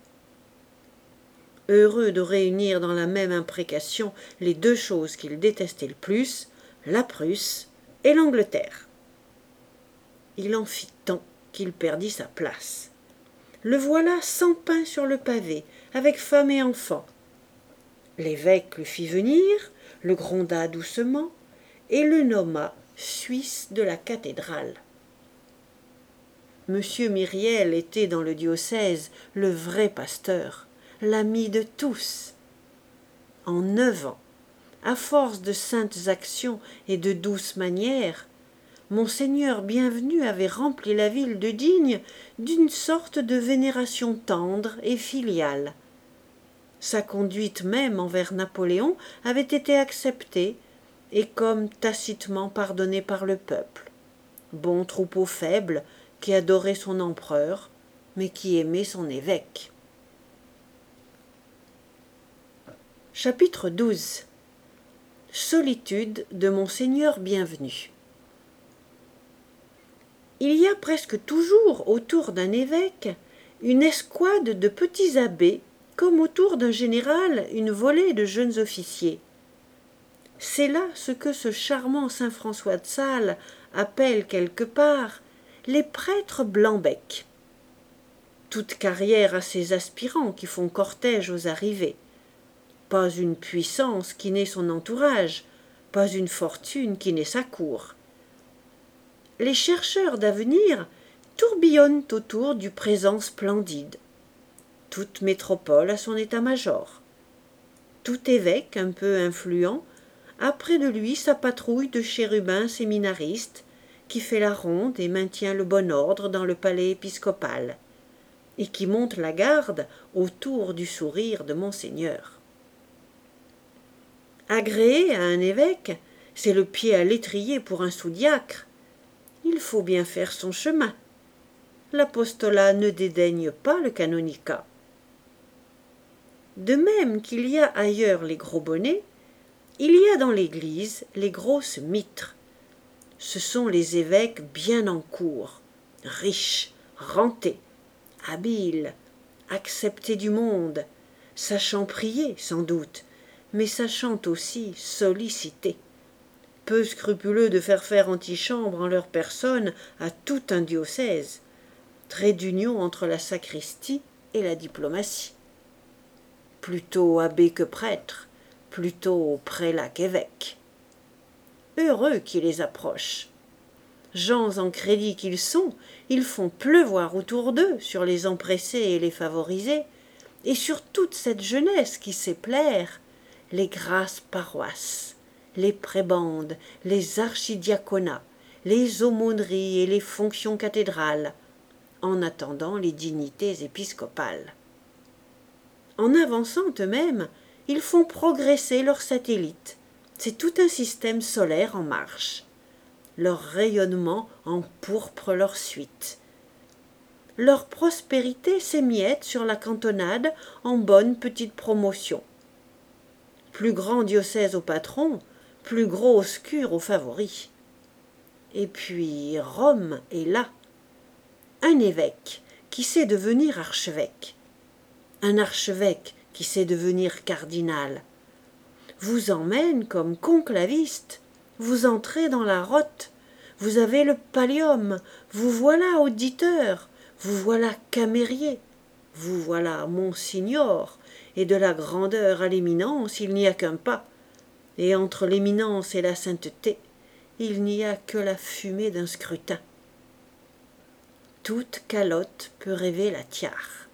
Heureux de réunir dans la même imprécation les deux choses qu'il détestait le plus, la Prusse et l'Angleterre. Il en fit tant qu'il perdit sa place. Le voilà sans pain sur le pavé, avec femme et enfants. L'évêque le fit venir, le gronda doucement, et le nomma Suisse de la cathédrale. Monsieur Myriel était dans le diocèse le vrai pasteur, l'ami de tous. En neuf ans, à force de saintes actions et de douces manières, Monseigneur Bienvenu avait rempli la ville de Digne d'une sorte de vénération tendre et filiale. Sa conduite même envers Napoléon avait été acceptée et comme tacitement pardonnée par le peuple. Bon troupeau faible qui adorait son empereur, mais qui aimait son évêque. Chapitre douze. Solitude de Monseigneur Bienvenu. Il y a presque toujours autour d'un évêque une escouade de petits abbés, comme autour d'un général une volée de jeunes officiers. C'est là ce que ce charmant saint François de Sales appelle quelque part les prêtres blancs-becs. Toute carrière a ses aspirants qui font cortège aux arrivées. Pas une puissance qui n'ait son entourage, pas une fortune qui n'ait sa cour. Les chercheurs d'avenir tourbillonnent autour du présent splendide. Toute métropole a son état-major. Tout évêque un peu influent a près de lui sa patrouille de chérubins séminaristes qui fait la ronde et maintient le bon ordre dans le palais épiscopal et qui monte la garde autour du sourire de Monseigneur. Agréé à un évêque, c'est le pied à l'étrier pour un sous-diacre. Il faut bien faire son chemin. L'apostolat ne dédaigne pas le canonicat. De même qu'il y a ailleurs les gros bonnets, il y a dans l'Église les grosses mitres. Ce sont les évêques bien en cour, riches, rentés, habiles, acceptés du monde, sachant prier sans doute, mais sachant aussi solliciter, peu scrupuleux de faire faire antichambre en leur personne à tout un diocèse, trait d'union entre la sacristie et la diplomatie. Plutôt abbé que prêtre, plutôt prélat qu'évêque. Heureux qui les approchent. Gens en crédit qu'ils sont, ils font pleuvoir autour d'eux sur les empressés et les favorisés, et sur toute cette jeunesse qui sait plaire, les grasses paroisses, les prébendes, les archidiaconats, les aumôneries et les fonctions cathédrales, en attendant les dignités épiscopales. En avançant eux-mêmes, ils font progresser leurs satellites. C'est tout un système solaire en marche. Leur rayonnement empourpre leur suite. Leur prospérité s'émiette sur la cantonade en bonne petite promotion. Plus grand diocèse au patron, plus grosse cure aux favoris. Et puis Rome est là. Un évêque qui sait devenir archevêque. Un archevêque qui sait devenir cardinal. Vous emmène comme conclaviste, vous entrez dans la rote, vous avez le pallium, vous voilà auditeur, vous voilà camérier, vous voilà monsignor, et de la grandeur à l'éminence il n'y a qu'un pas, et entre l'éminence et la sainteté il n'y a que la fumée d'un scrutin. Toute calotte peut rêver la tiare.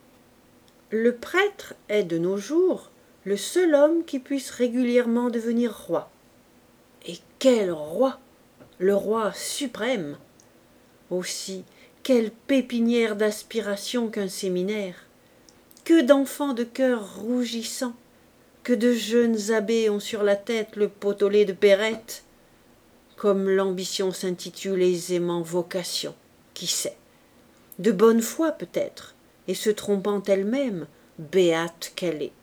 Le prêtre est de nos jours le seul homme qui puisse régulièrement devenir roi. Et quel roi! Le roi suprême! Aussi, quelle pépinière d'aspiration qu'un séminaire! Que d'enfants de cœur rougissants! Que de jeunes abbés ont sur la tête le potolet de Pérette! Comme l'ambition s'intitule aisément vocation, qui sait? De bonne foi peut-être, et se trompant elle-même, béate qu'elle est.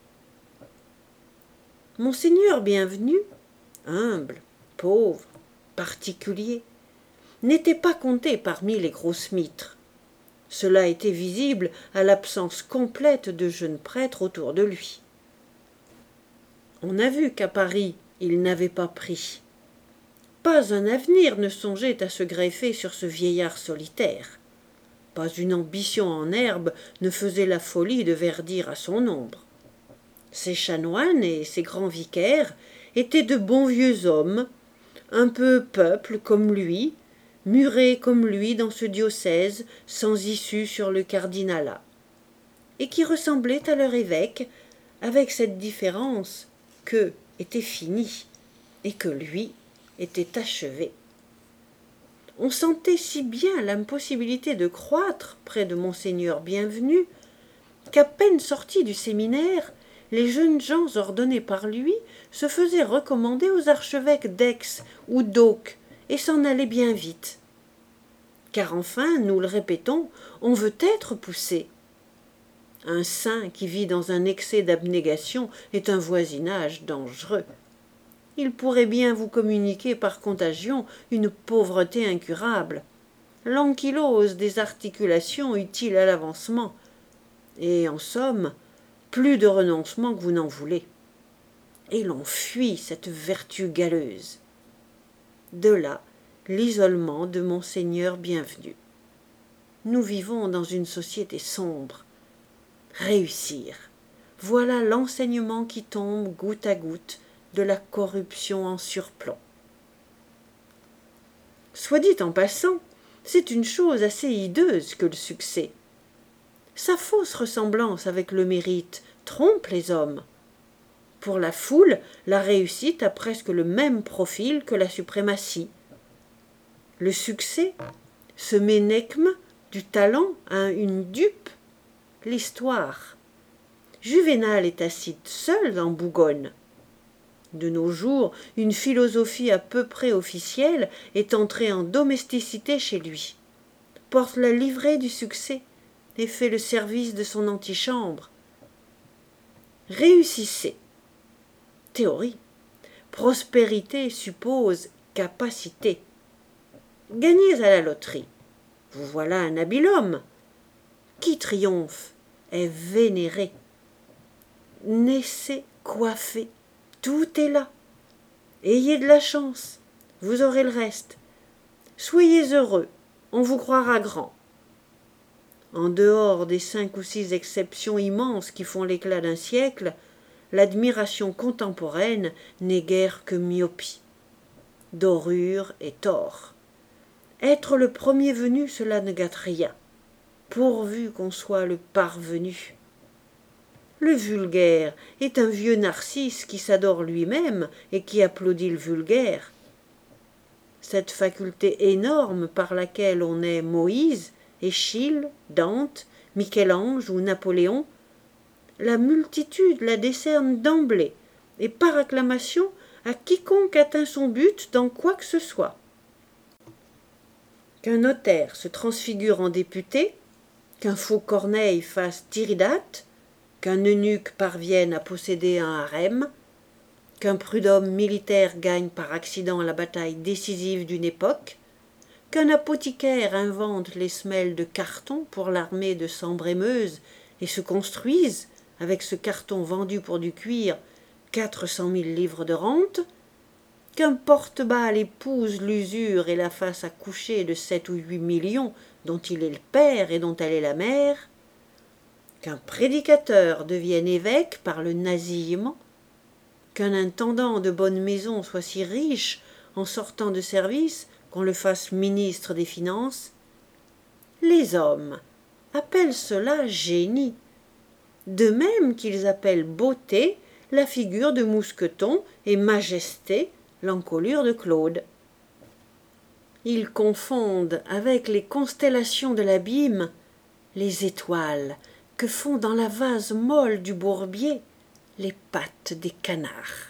Monseigneur Bienvenu, humble, pauvre, particulier, n'était pas compté parmi les grosses mitres. Cela était visible à l'absence complète de jeunes prêtres autour de lui. On a vu qu'à Paris, il n'avait pas pris. Pas un avenir ne songeait à se greffer sur ce vieillard solitaire. Pas une ambition en herbe ne faisait la folie de verdir à son ombre. Ses chanoines et ses grands vicaires étaient de bons vieux hommes, un peu peuple comme lui, murés comme lui dans ce diocèse sans issue sur le cardinalat, et qui ressemblaient à leur évêque, avec cette différence que, était finie et que lui était achevé. On sentait si bien l'impossibilité de croître près de monseigneur Bienvenu qu'à peine sortis du séminaire, les jeunes gens ordonnés par lui se faisaient recommander aux archevêques d'Aix ou d'Auch et s'en allaient bien vite. Car enfin, nous le répétons, on veut être poussé. Un saint qui vit dans un excès d'abnégation est un voisinage dangereux. Il pourrait bien vous communiquer par contagion une pauvreté incurable, l'ankylose des articulations utile à l'avancement, et en somme, plus de renoncement que vous n'en voulez. Et l'on fuit cette vertu galeuse. De là, l'isolement de monseigneur Bienvenu. Nous vivons dans une société sombre. Réussir, voilà l'enseignement qui tombe goutte à goutte de la corruption en surplomb. Soit dit en passant, c'est une chose assez hideuse que le succès. Sa fausse ressemblance avec le mérite trompe les hommes. Pour la foule, la réussite a presque le même profil que la suprématie. Le succès, ce ménechme du talent a une dupe, l'histoire. Juvénal et Tacite seuls dans Bougonne. De nos jours, une philosophie à peu près officielle est entrée en domesticité chez lui, porte la livrée du succès et fait le service de son antichambre. Réussissez. Théorie. Prospérité suppose capacité. Gagnez à la loterie. Vous voilà un habile homme. Qui triomphe est vénéré. Naissez coiffé. Tout est là. Ayez de la chance. Vous aurez le reste. Soyez heureux. On vous croira grand. En dehors des cinq ou six exceptions immenses qui font l'éclat d'un siècle, l'admiration contemporaine n'est guère que myopie, dorure et tort. Être le premier venu, cela ne gâte rien, pourvu qu'on soit le parvenu. Le vulgaire est un vieux narcisse qui s'adore lui-même et qui applaudit le vulgaire. Cette faculté énorme par laquelle on est Moïse, Échille, Dante, Michel-Ange ou Napoléon, la multitude la décerne d'emblée et par acclamation à quiconque atteint son but dans quoi que ce soit. Qu'un notaire se transfigure en député, qu'un faux Corneille fasse Tiridate, qu'un eunuque parvienne à posséder un harem, qu'un prud'homme militaire gagne par accident la bataille décisive d'une époque, qu'un apothicaire invente les semelles de carton pour l'armée de Sambre-et-Meuse et se construise, avec ce carton vendu pour du cuir, quatre cent mille livres de rente, qu'un porte-balle épouse l'usure et la fasse accoucher de sept ou huit millions dont il est le père et dont elle est la mère, qu'un prédicateur devienne évêque par le nasillement, qu'un intendant de bonne maison soit si riche en sortant de service qu'on le fasse ministre des Finances. Les hommes appellent cela génie, de même qu'ils appellent beauté la figure de Mousqueton et majesté l'encolure de Claude. Ils confondent avec les constellations de l'abîme les étoiles que font dans la vase molle du bourbier les pattes des canards.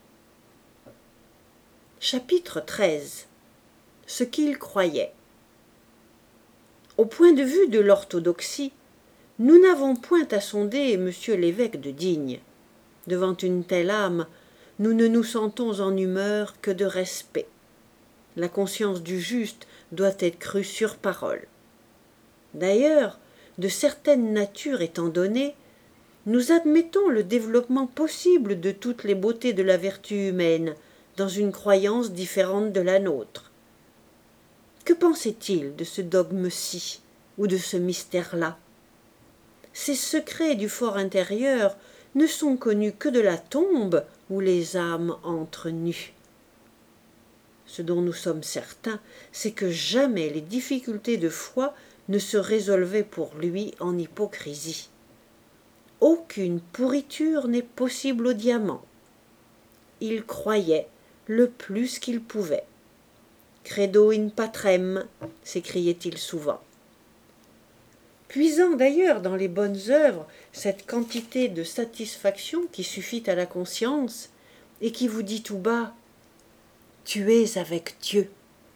Chapitre treize. Ce qu'ils croyaient. Au point de vue de l'orthodoxie, nous n'avons point à sonder monsieur l'évêque de Digne. Devant une telle âme, nous ne nous sentons en humeur que de respect. La conscience du juste doit être crue sur parole. D'ailleurs, de certaines natures étant données, nous admettons le développement possible de toutes les beautés de la vertu humaine dans une croyance différente de la nôtre. Que pensait-il de ce dogme-ci ou de ce mystère-là? Ces secrets du fort intérieur ne sont connus que de la tombe où les âmes entrent nues. Ce dont nous sommes certains, c'est que jamais les difficultés de foi ne se résolvaient pour lui en hypocrisie. Aucune pourriture n'est possible au diamant. il croyait le plus qu'il pouvait. Credo in patrem, s'écriait-il souvent. Puisant d'ailleurs dans les bonnes œuvres cette quantité de satisfaction qui suffit à la conscience et qui vous dit tout bas « Tu es avec Dieu ».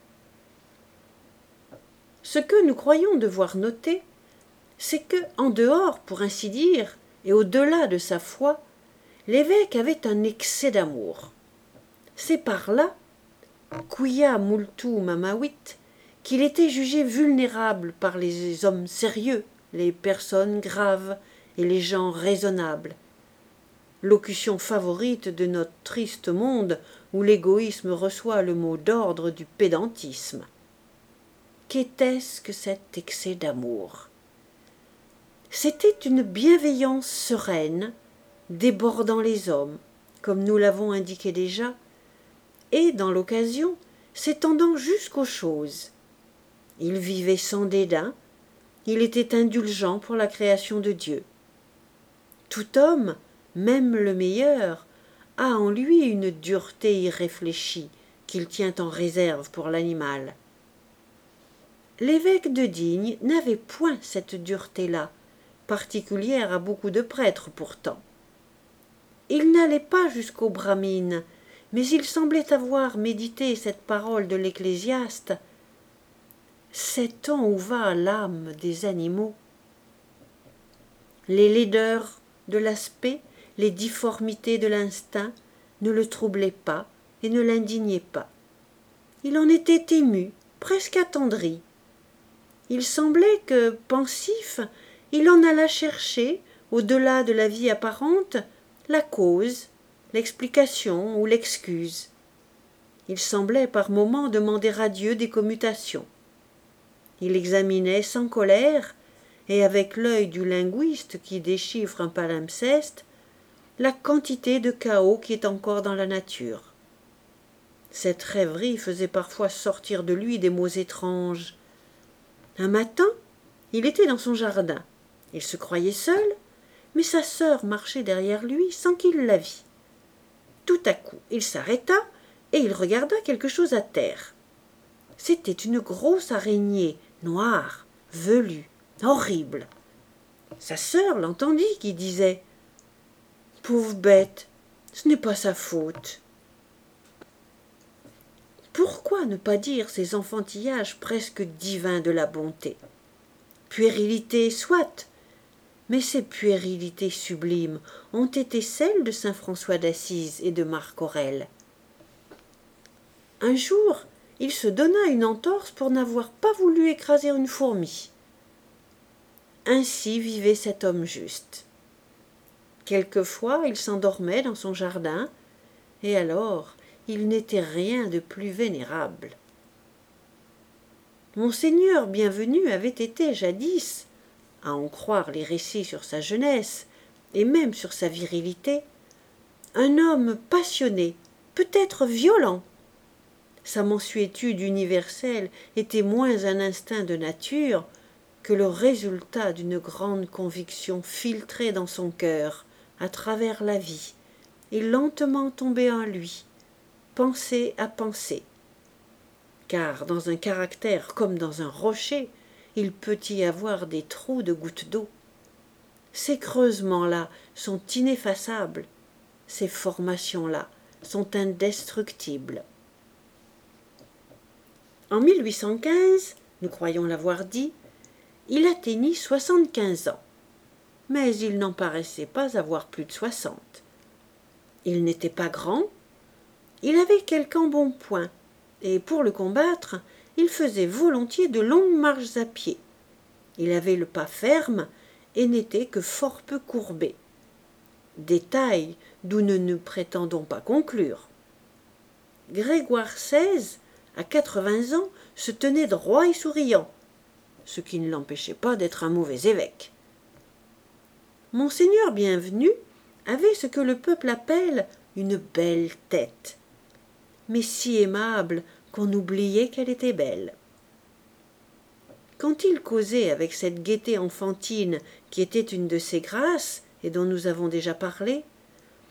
Ce que nous croyons devoir noter, c'est que, en dehors, pour ainsi dire, et au-delà de sa foi, l'évêque avait un excès d'amour. C'est par là, quia multum amavit, qu'il était jugé vulnérable par les hommes sérieux, les personnes graves et les gens raisonnables. Locution favorite de notre triste monde où l'égoïsme reçoit le mot d'ordre du pédantisme. Qu'était-ce que cet excès d'amour? C'était une bienveillance sereine, débordant les hommes, comme nous l'avons indiqué déjà, et, dans l'occasion, s'étendant jusqu'aux choses. Il vivait sans dédain, il était indulgent pour la création de Dieu. Tout homme, même le meilleur, a en lui une dureté irréfléchie qu'il tient en réserve pour l'animal. L'évêque de Digne n'avait point cette dureté-là, particulière à beaucoup de prêtres pourtant. Il n'allait pas jusqu'aux brahmines, mais il semblait avoir médité cette parole de l'ecclésiaste. Sait-on où va l'âme des animaux? Les laideurs de l'aspect, les difformités de l'instinct ne le troublaient pas et ne l'indignaient pas. Il en était ému, presque attendri. Il semblait que, pensif, il en alla chercher, au-delà de la vie apparente, la cause, l'explication ou l'excuse. Il semblait par moments demander à Dieu des commutations. Il examinait sans colère, et avec l'œil du linguiste qui déchiffre un palimpseste, la quantité de chaos qui est encore dans la nature. Cette rêverie faisait parfois sortir de lui des mots étranges. Un matin, il était dans son jardin. Il se croyait seul, mais sa sœur marchait derrière lui sans qu'il la vît. Tout à coup, il s'arrêta et il regarda quelque chose à terre. C'était une grosse araignée, noire, velue, horrible. Sa sœur l'entendit qui disait « Pauvre bête, ce n'est pas sa faute ». Pourquoi ne pas dire ces enfantillages presque divins de la bonté? Puérilité soit, mais ces puérilités sublimes ont été celles de saint François d'Assise et de Marc Aurèle. Un jour, il se donna une entorse pour n'avoir pas voulu écraser une fourmi. Ainsi vivait cet homme juste. Quelquefois, il s'endormait dans son jardin, et alors il n'était rien de plus vénérable. Monseigneur Bienvenu avait été jadis, à en croire les récits sur sa jeunesse, et même sur sa virilité, un homme passionné, peut-être violent. Sa mansuétude universelle était moins un instinct de nature que le résultat d'une grande conviction filtrée dans son cœur, à travers la vie, et lentement tombée en lui, pensée à pensée. Car dans un caractère comme dans un rocher, il peut y avoir des trous de gouttes d'eau. Ces creusements-là sont ineffaçables, ces formations-là sont indestructibles. En mille huit cent quinze, nous croyons l'avoir dit, il atteignit soixante-quinze ans, mais il n'en paraissait pas avoir plus de soixante. Il n'était pas grand, il avait quelque embonpoint, et pour le combattre, il faisait volontiers de longues marches à pied. Il avait le pas ferme et n'était que fort peu courbé. Détail d'où nous ne prétendons pas conclure. Grégoire seize, à quatre-vingts ans, se tenait droit et souriant, ce qui ne l'empêchait pas d'être un mauvais évêque. Monseigneur Bienvenu avait ce que le peuple appelle une belle tête, mais si aimable qu'on oubliait qu'elle était belle. Quand il causait avec cette gaieté enfantine qui était une de ses grâces et dont nous avons déjà parlé,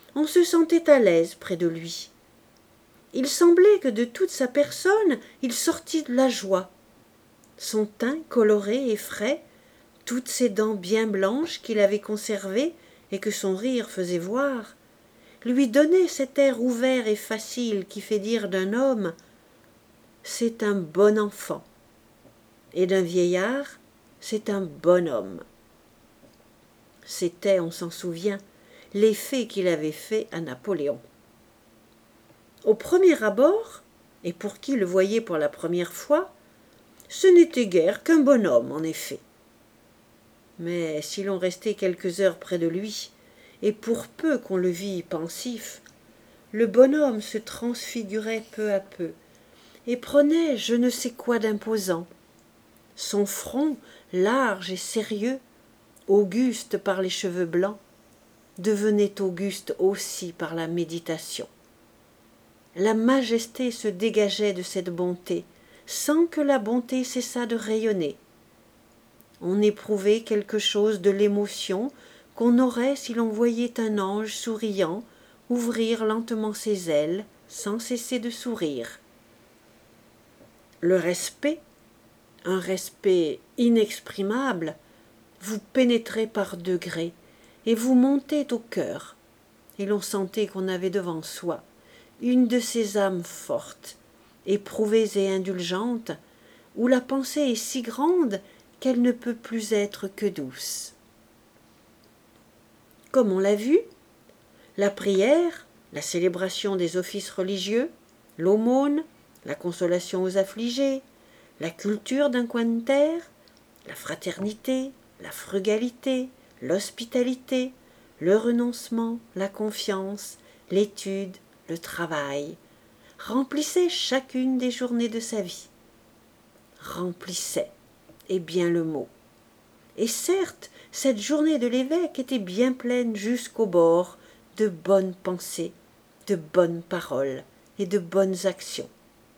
on se sentait à l'aise près de lui. Il semblait que de toute sa personne il sortît de la joie. Son teint coloré et frais, toutes ses dents bien blanches qu'il avait conservées et que son rire faisait voir, lui donnaient cet air ouvert et facile qui fait dire d'un homme « c'est un bon enfant » et d'un vieillard « c'est un bon homme ». C'était, on s'en souvient, l'effet qu'il avait fait à Napoléon. Au premier abord, et pour qui le voyait pour la première fois, ce n'était guère qu'un bonhomme, en effet. Mais si l'on restait quelques heures près de lui, et pour peu qu'on le vît pensif, le bonhomme se transfigurait peu à peu, et prenait je ne sais quoi d'imposant. Son front, large et sérieux, auguste par les cheveux blancs, devenait auguste aussi par la méditation. La majesté se dégageait de cette bonté, sans que la bonté cessât de rayonner. On éprouvait quelque chose de l'émotion qu'on aurait si l'on voyait un ange souriant ouvrir lentement ses ailes sans cesser de sourire. Le respect, un respect inexprimable, vous pénétrait par degrés et vous montait au cœur, et l'on sentait qu'on avait devant soi une de ces âmes fortes, éprouvées et indulgentes, où la pensée est si grande qu'elle ne peut plus être que douce. Comme on l'a vu, la prière, la célébration des offices religieux, l'aumône, la consolation aux affligés, la culture d'un coin de terre, la fraternité, la frugalité, l'hospitalité, le renoncement, la confiance, l'étude, le travail, remplissaient chacune des journées de sa vie. Remplissait est bien le mot. Et certes, cette journée de l'évêque était bien pleine jusqu'au bord de bonnes pensées, de bonnes paroles et de bonnes actions.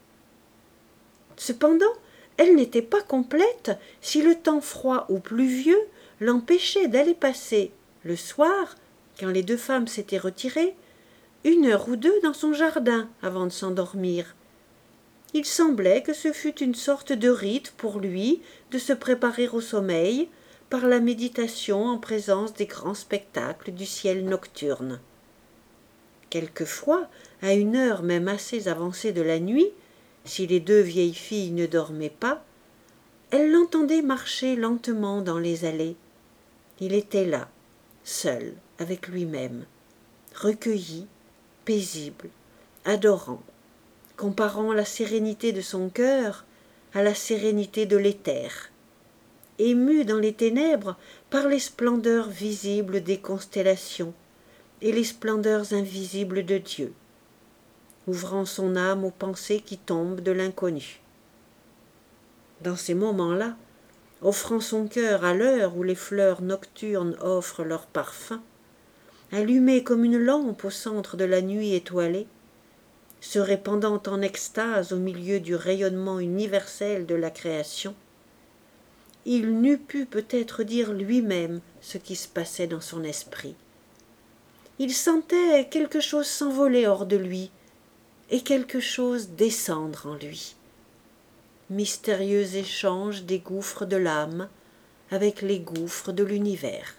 Cependant, elle n'était pas complète si le temps froid ou pluvieux l'empêchait d'aller passer, le soir, quand les deux femmes s'étaient retirées, une heure ou deux dans son jardin avant de s'endormir. Il semblait que ce fût une sorte de rite pour lui de se préparer au sommeil par la méditation en présence des grands spectacles du ciel nocturne. Quelquefois, à une heure même assez avancée de la nuit, si les deux vieilles filles ne dormaient pas, elle l'entendait marcher lentement dans les allées. Il était là, seul, avec lui-même, recueilli, paisible, adorant, comparant la sérénité de son cœur à la sérénité de l'éther, ému dans les ténèbres par les splendeurs visibles des constellations et les splendeurs invisibles de Dieu, ouvrant son âme aux pensées qui tombent de l'inconnu. Dans ces moments-là, offrant son cœur à l'heure où les fleurs nocturnes offrent leur parfum, allumé comme une lampe au centre de la nuit étoilée, se répandant en extase au milieu du rayonnement universel de la création, il n'eût pu peut-être dire lui-même ce qui se passait dans son esprit. Il sentait quelque chose s'envoler hors de lui et quelque chose descendre en lui. Mystérieux échange des gouffres de l'âme avec les gouffres de l'univers.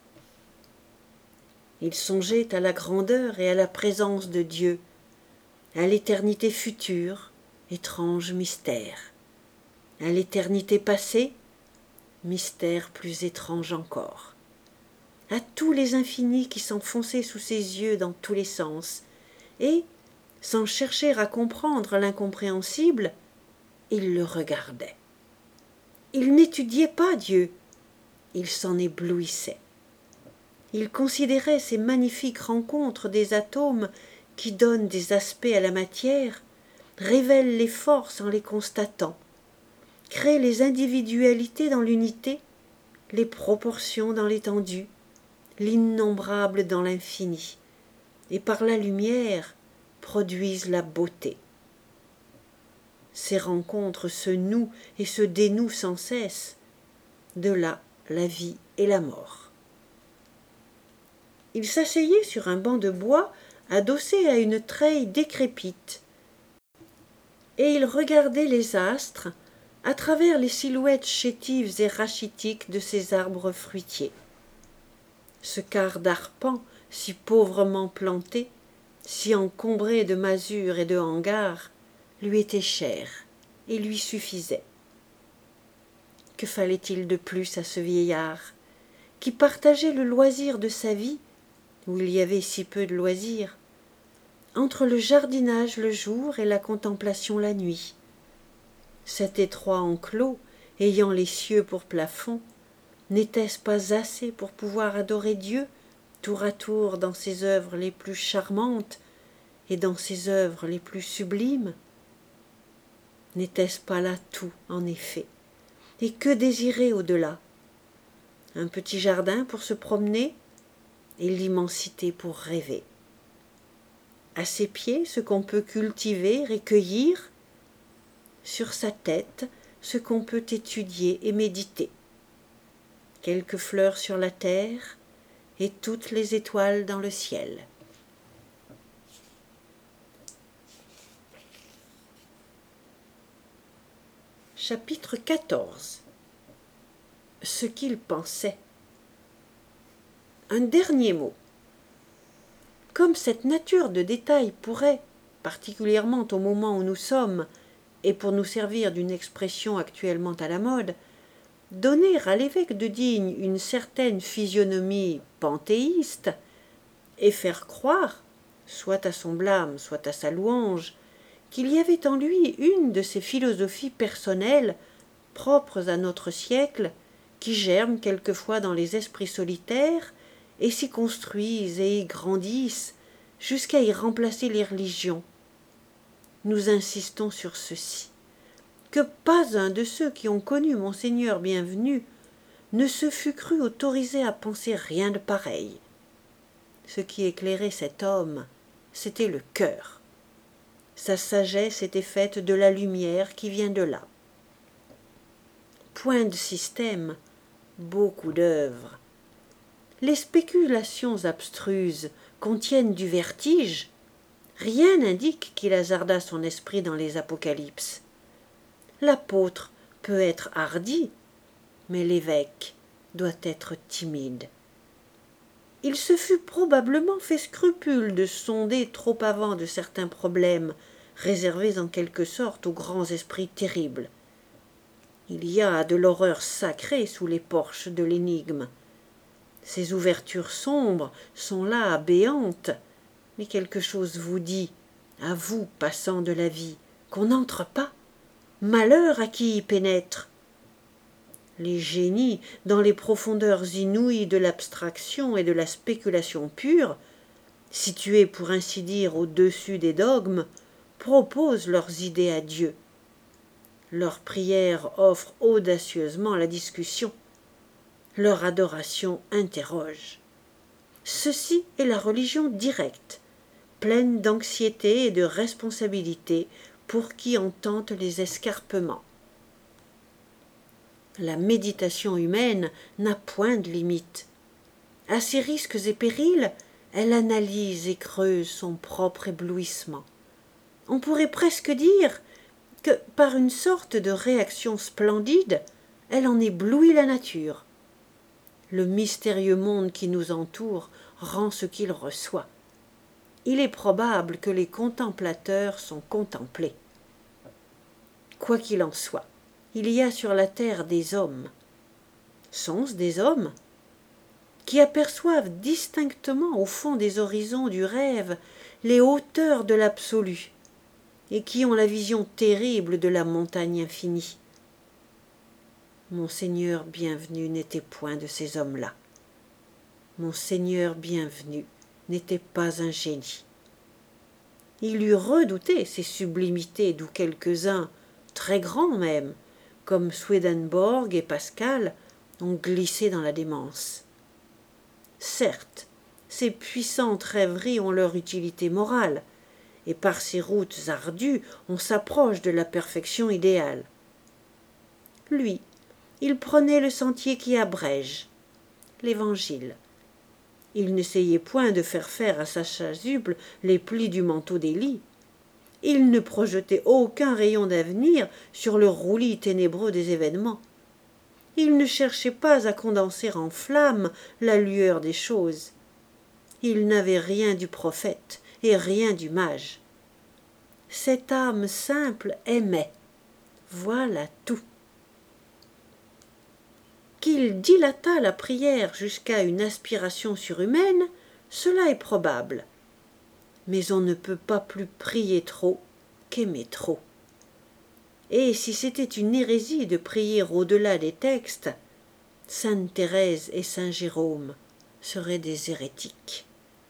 Il songeait à la grandeur et à la présence de Dieu, à l'éternité future, étrange mystère, à l'éternité passée, mystère plus étrange encore, à tous les infinis qui s'enfonçaient sous ses yeux dans tous les sens, et, sans chercher à comprendre l'incompréhensible, il le regardait. Il n'étudiait pas Dieu, il s'en éblouissait. Il considérait ces magnifiques rencontres des atomes qui donnent des aspects à la matière, révèlent les forces en les constatant, créent les individualités dans l'unité, les proportions dans l'étendue, l'innombrable dans l'infini, et par la lumière produisent la beauté. Ces rencontres se nouent et se dénouent sans cesse, de là la vie et la mort. Il s'asseyait sur un banc de bois adossé à une treille décrépite, et il regardait les astres à travers les silhouettes chétives et rachitiques de ces arbres fruitiers. Ce quart d'arpent, si pauvrement planté, si encombré de masures et de hangars, lui était cher et lui suffisait. Que fallait-il de plus à ce vieillard, qui partageait le loisir de sa vie, où il y avait si peu de loisirs, entre le jardinage le jour et la contemplation la nuit? Cet étroit enclos, ayant les cieux pour plafond, n'était-ce pas assez pour pouvoir adorer Dieu, tour à tour dans ses œuvres les plus charmantes et dans ses œuvres les plus sublimes? N'était-ce pas là tout, en effet? Et que désirer au-delà? Un petit jardin pour se promener et l'immensité pour rêver. À ses pieds, ce qu'on peut cultiver et cueillir, sur sa tête, ce qu'on peut étudier et méditer. Quelques fleurs sur la terre et toutes les étoiles dans le ciel. Chapitre quatorze. Ce qu'il pensait. Un dernier mot. Comme cette nature de détail pourrait, particulièrement au moment où nous sommes, et pour nous servir d'une expression actuellement à la mode, donner à l'évêque de Digne une certaine physionomie panthéiste, et faire croire, soit à son blâme, soit à sa louange, qu'il y avait en lui une de ces philosophies personnelles, propres à notre siècle, qui germent quelquefois dans les esprits solitaires, et s'y construisent et y grandissent, jusqu'à y remplacer les religions. Nous insistons sur ceci, que pas un de ceux qui ont connu Monseigneur Bienvenu ne se fût cru autorisé à penser rien de pareil. Ce qui éclairait cet homme, c'était le cœur. Sa sagesse était faite de la lumière qui vient de là. Point de système, beaucoup d'œuvres. Les spéculations abstruses contiennent du vertige. Rien n'indique qu'il hasarda son esprit dans les apocalypses. L'apôtre peut être hardi, mais l'évêque doit être timide. Il se fût probablement fait scrupule de sonder trop avant de certains problèmes, réservés en quelque sorte aux grands esprits terribles. Il y a de l'horreur sacrée sous les porches de l'énigme. Ces ouvertures sombres sont là, béantes, mais quelque chose vous dit, à vous, passant de la vie, qu'on n'entre pas. Malheur à qui y pénètre. Les génies, dans les profondeurs inouïes de l'abstraction et de la spéculation pure, situés pour ainsi dire au-dessus des dogmes, proposent leurs idées à Dieu. Leur prière offre audacieusement la discussion. Leur adoration interroge. Ceci est la religion directe, pleine d'anxiété et de responsabilité pour qui en tente les escarpements. La méditation humaine n'a point de limite. À ses risques et périls, elle analyse et creuse son propre éblouissement. On pourrait presque dire que, par une sorte de réaction splendide, elle en éblouit la nature. Le mystérieux monde qui nous entoure rend ce qu'il reçoit. Il est probable que les contemplateurs sont contemplés. Quoi qu'il en soit, il y a sur la terre des hommes. Sont-ce des hommes qui aperçoivent distinctement au fond des horizons du rêve les hauteurs de l'absolu et qui ont la vision terrible de la montagne infinie? Monseigneur Bienvenu n'était point de ces hommes-là. Monseigneur Bienvenu n'était pas un génie. Il eût redouté ces sublimités d'où quelques-uns, très grands même, comme Swedenborg et Pascal, ont glissé dans la démence. Certes, ces puissantes rêveries ont leur utilité morale, et par ces routes ardues, on s'approche de la perfection idéale. Lui, il prenait le sentier qui abrège, l'Évangile. Il n'essayait point de faire faire à sa chasuble les plis du manteau d'Élie. Il ne projetait aucun rayon d'avenir sur le roulis ténébreux des événements. Il ne cherchait pas à condenser en flammes la lueur des choses. Il n'avait rien du prophète et rien du mage. Cette âme simple aimait. Voilà tout. Qu'il dilatât la prière jusqu'à une aspiration surhumaine, cela est probable. Mais on ne peut pas plus prier trop qu'aimer trop. Et si c'était une hérésie de prier au-delà des textes, sainte Thérèse et saint Jérôme seraient des hérétiques.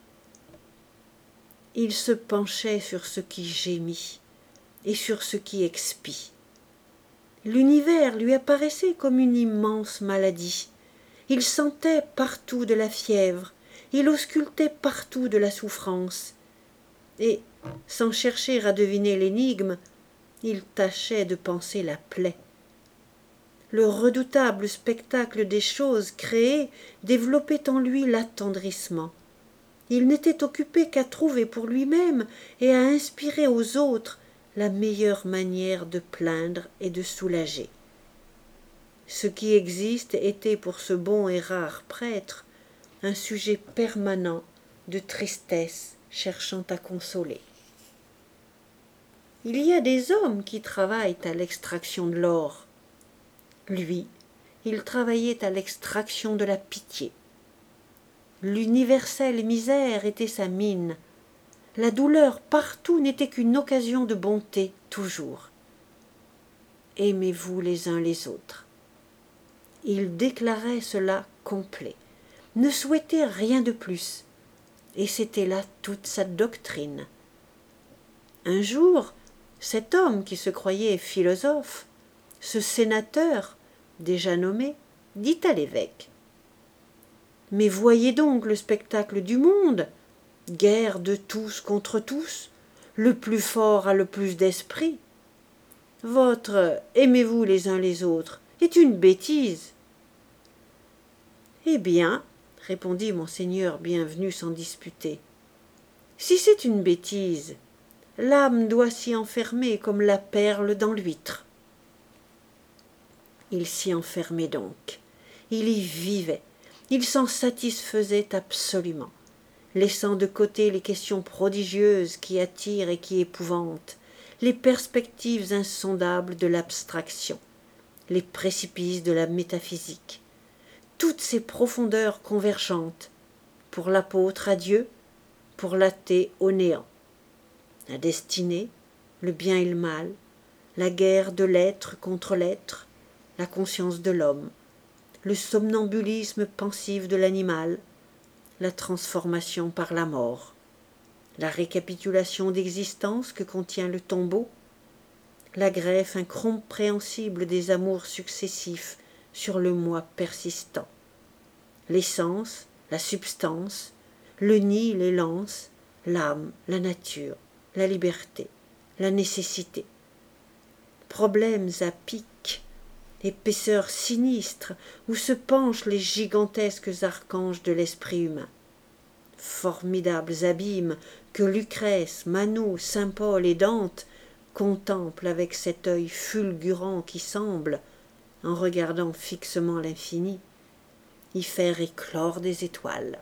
Il se penchait sur ce qui gémit et sur ce qui expie. L'univers lui apparaissait comme une immense maladie. Il sentait partout de la fièvre, il auscultait partout de la souffrance. Et, sans chercher à deviner l'énigme, il tâchait de panser la plaie. Le redoutable spectacle des choses créées développait en lui l'attendrissement. Il n'était occupé qu'à trouver pour lui-même et à inspirer aux autres la meilleure manière de plaindre et de soulager. Ce qui existe était pour ce bon et rare prêtre un sujet permanent de tristesse cherchant à consoler. Il y a des hommes qui travaillent à l'extraction de l'or. Lui, il travaillait à l'extraction de la pitié. L'universelle misère était sa mine. La douleur partout n'était qu'une occasion de bonté, toujours. Aimez-vous les uns les autres. Il déclarait cela complet, ne souhaitait rien de plus, et c'était là toute sa doctrine. Un jour, cet homme qui se croyait philosophe, ce sénateur, déjà nommé, dit à l'évêque: « Mais voyez donc le spectacle du monde, guerre de tous contre tous, le plus fort a le plus d'esprit. Votre « aimez-vous les uns les autres » est une bêtise. » Eh bien, répondit monseigneur Bienvenu sans disputer, si c'est une bêtise, l'âme doit s'y enfermer comme la perle dans l'huître. Il s'y enfermait donc, il y vivait, il s'en satisfaisait absolument, laissant de côté les questions prodigieuses qui attirent et qui épouvantent, les perspectives insondables de l'abstraction, les précipices de la métaphysique, toutes ces profondeurs convergentes, pour l'apôtre à Dieu, pour l'athée au néant. La destinée, le bien et le mal, la guerre de l'être contre l'être, la conscience de l'homme, le somnambulisme pensif de l'animal, la transformation par la mort, la récapitulation d'existence que contient le tombeau, la greffe incompréhensible des amours successifs sur le moi persistant, l'essence, la substance, le nid, les lances, l'âme, la nature, la liberté, la nécessité. Problèmes à pic, épaisseurs sinistres où se penchent les gigantesques archanges de l'esprit humain. Formidables abîmes que Lucrèce, Manou, saint Paul et Dante contemplent avec cet œil fulgurant qui semble, en regardant fixement l'infini, y faire éclore des étoiles.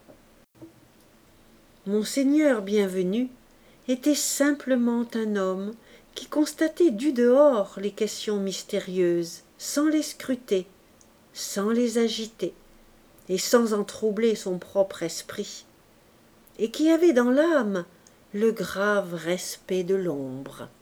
Monseigneur Bienvenu était simplement un homme qui constatait du dehors les questions mystérieuses, sans les scruter, sans les agiter, et sans en troubler son propre esprit, et qui avait dans l'âme le grave respect de l'ombre.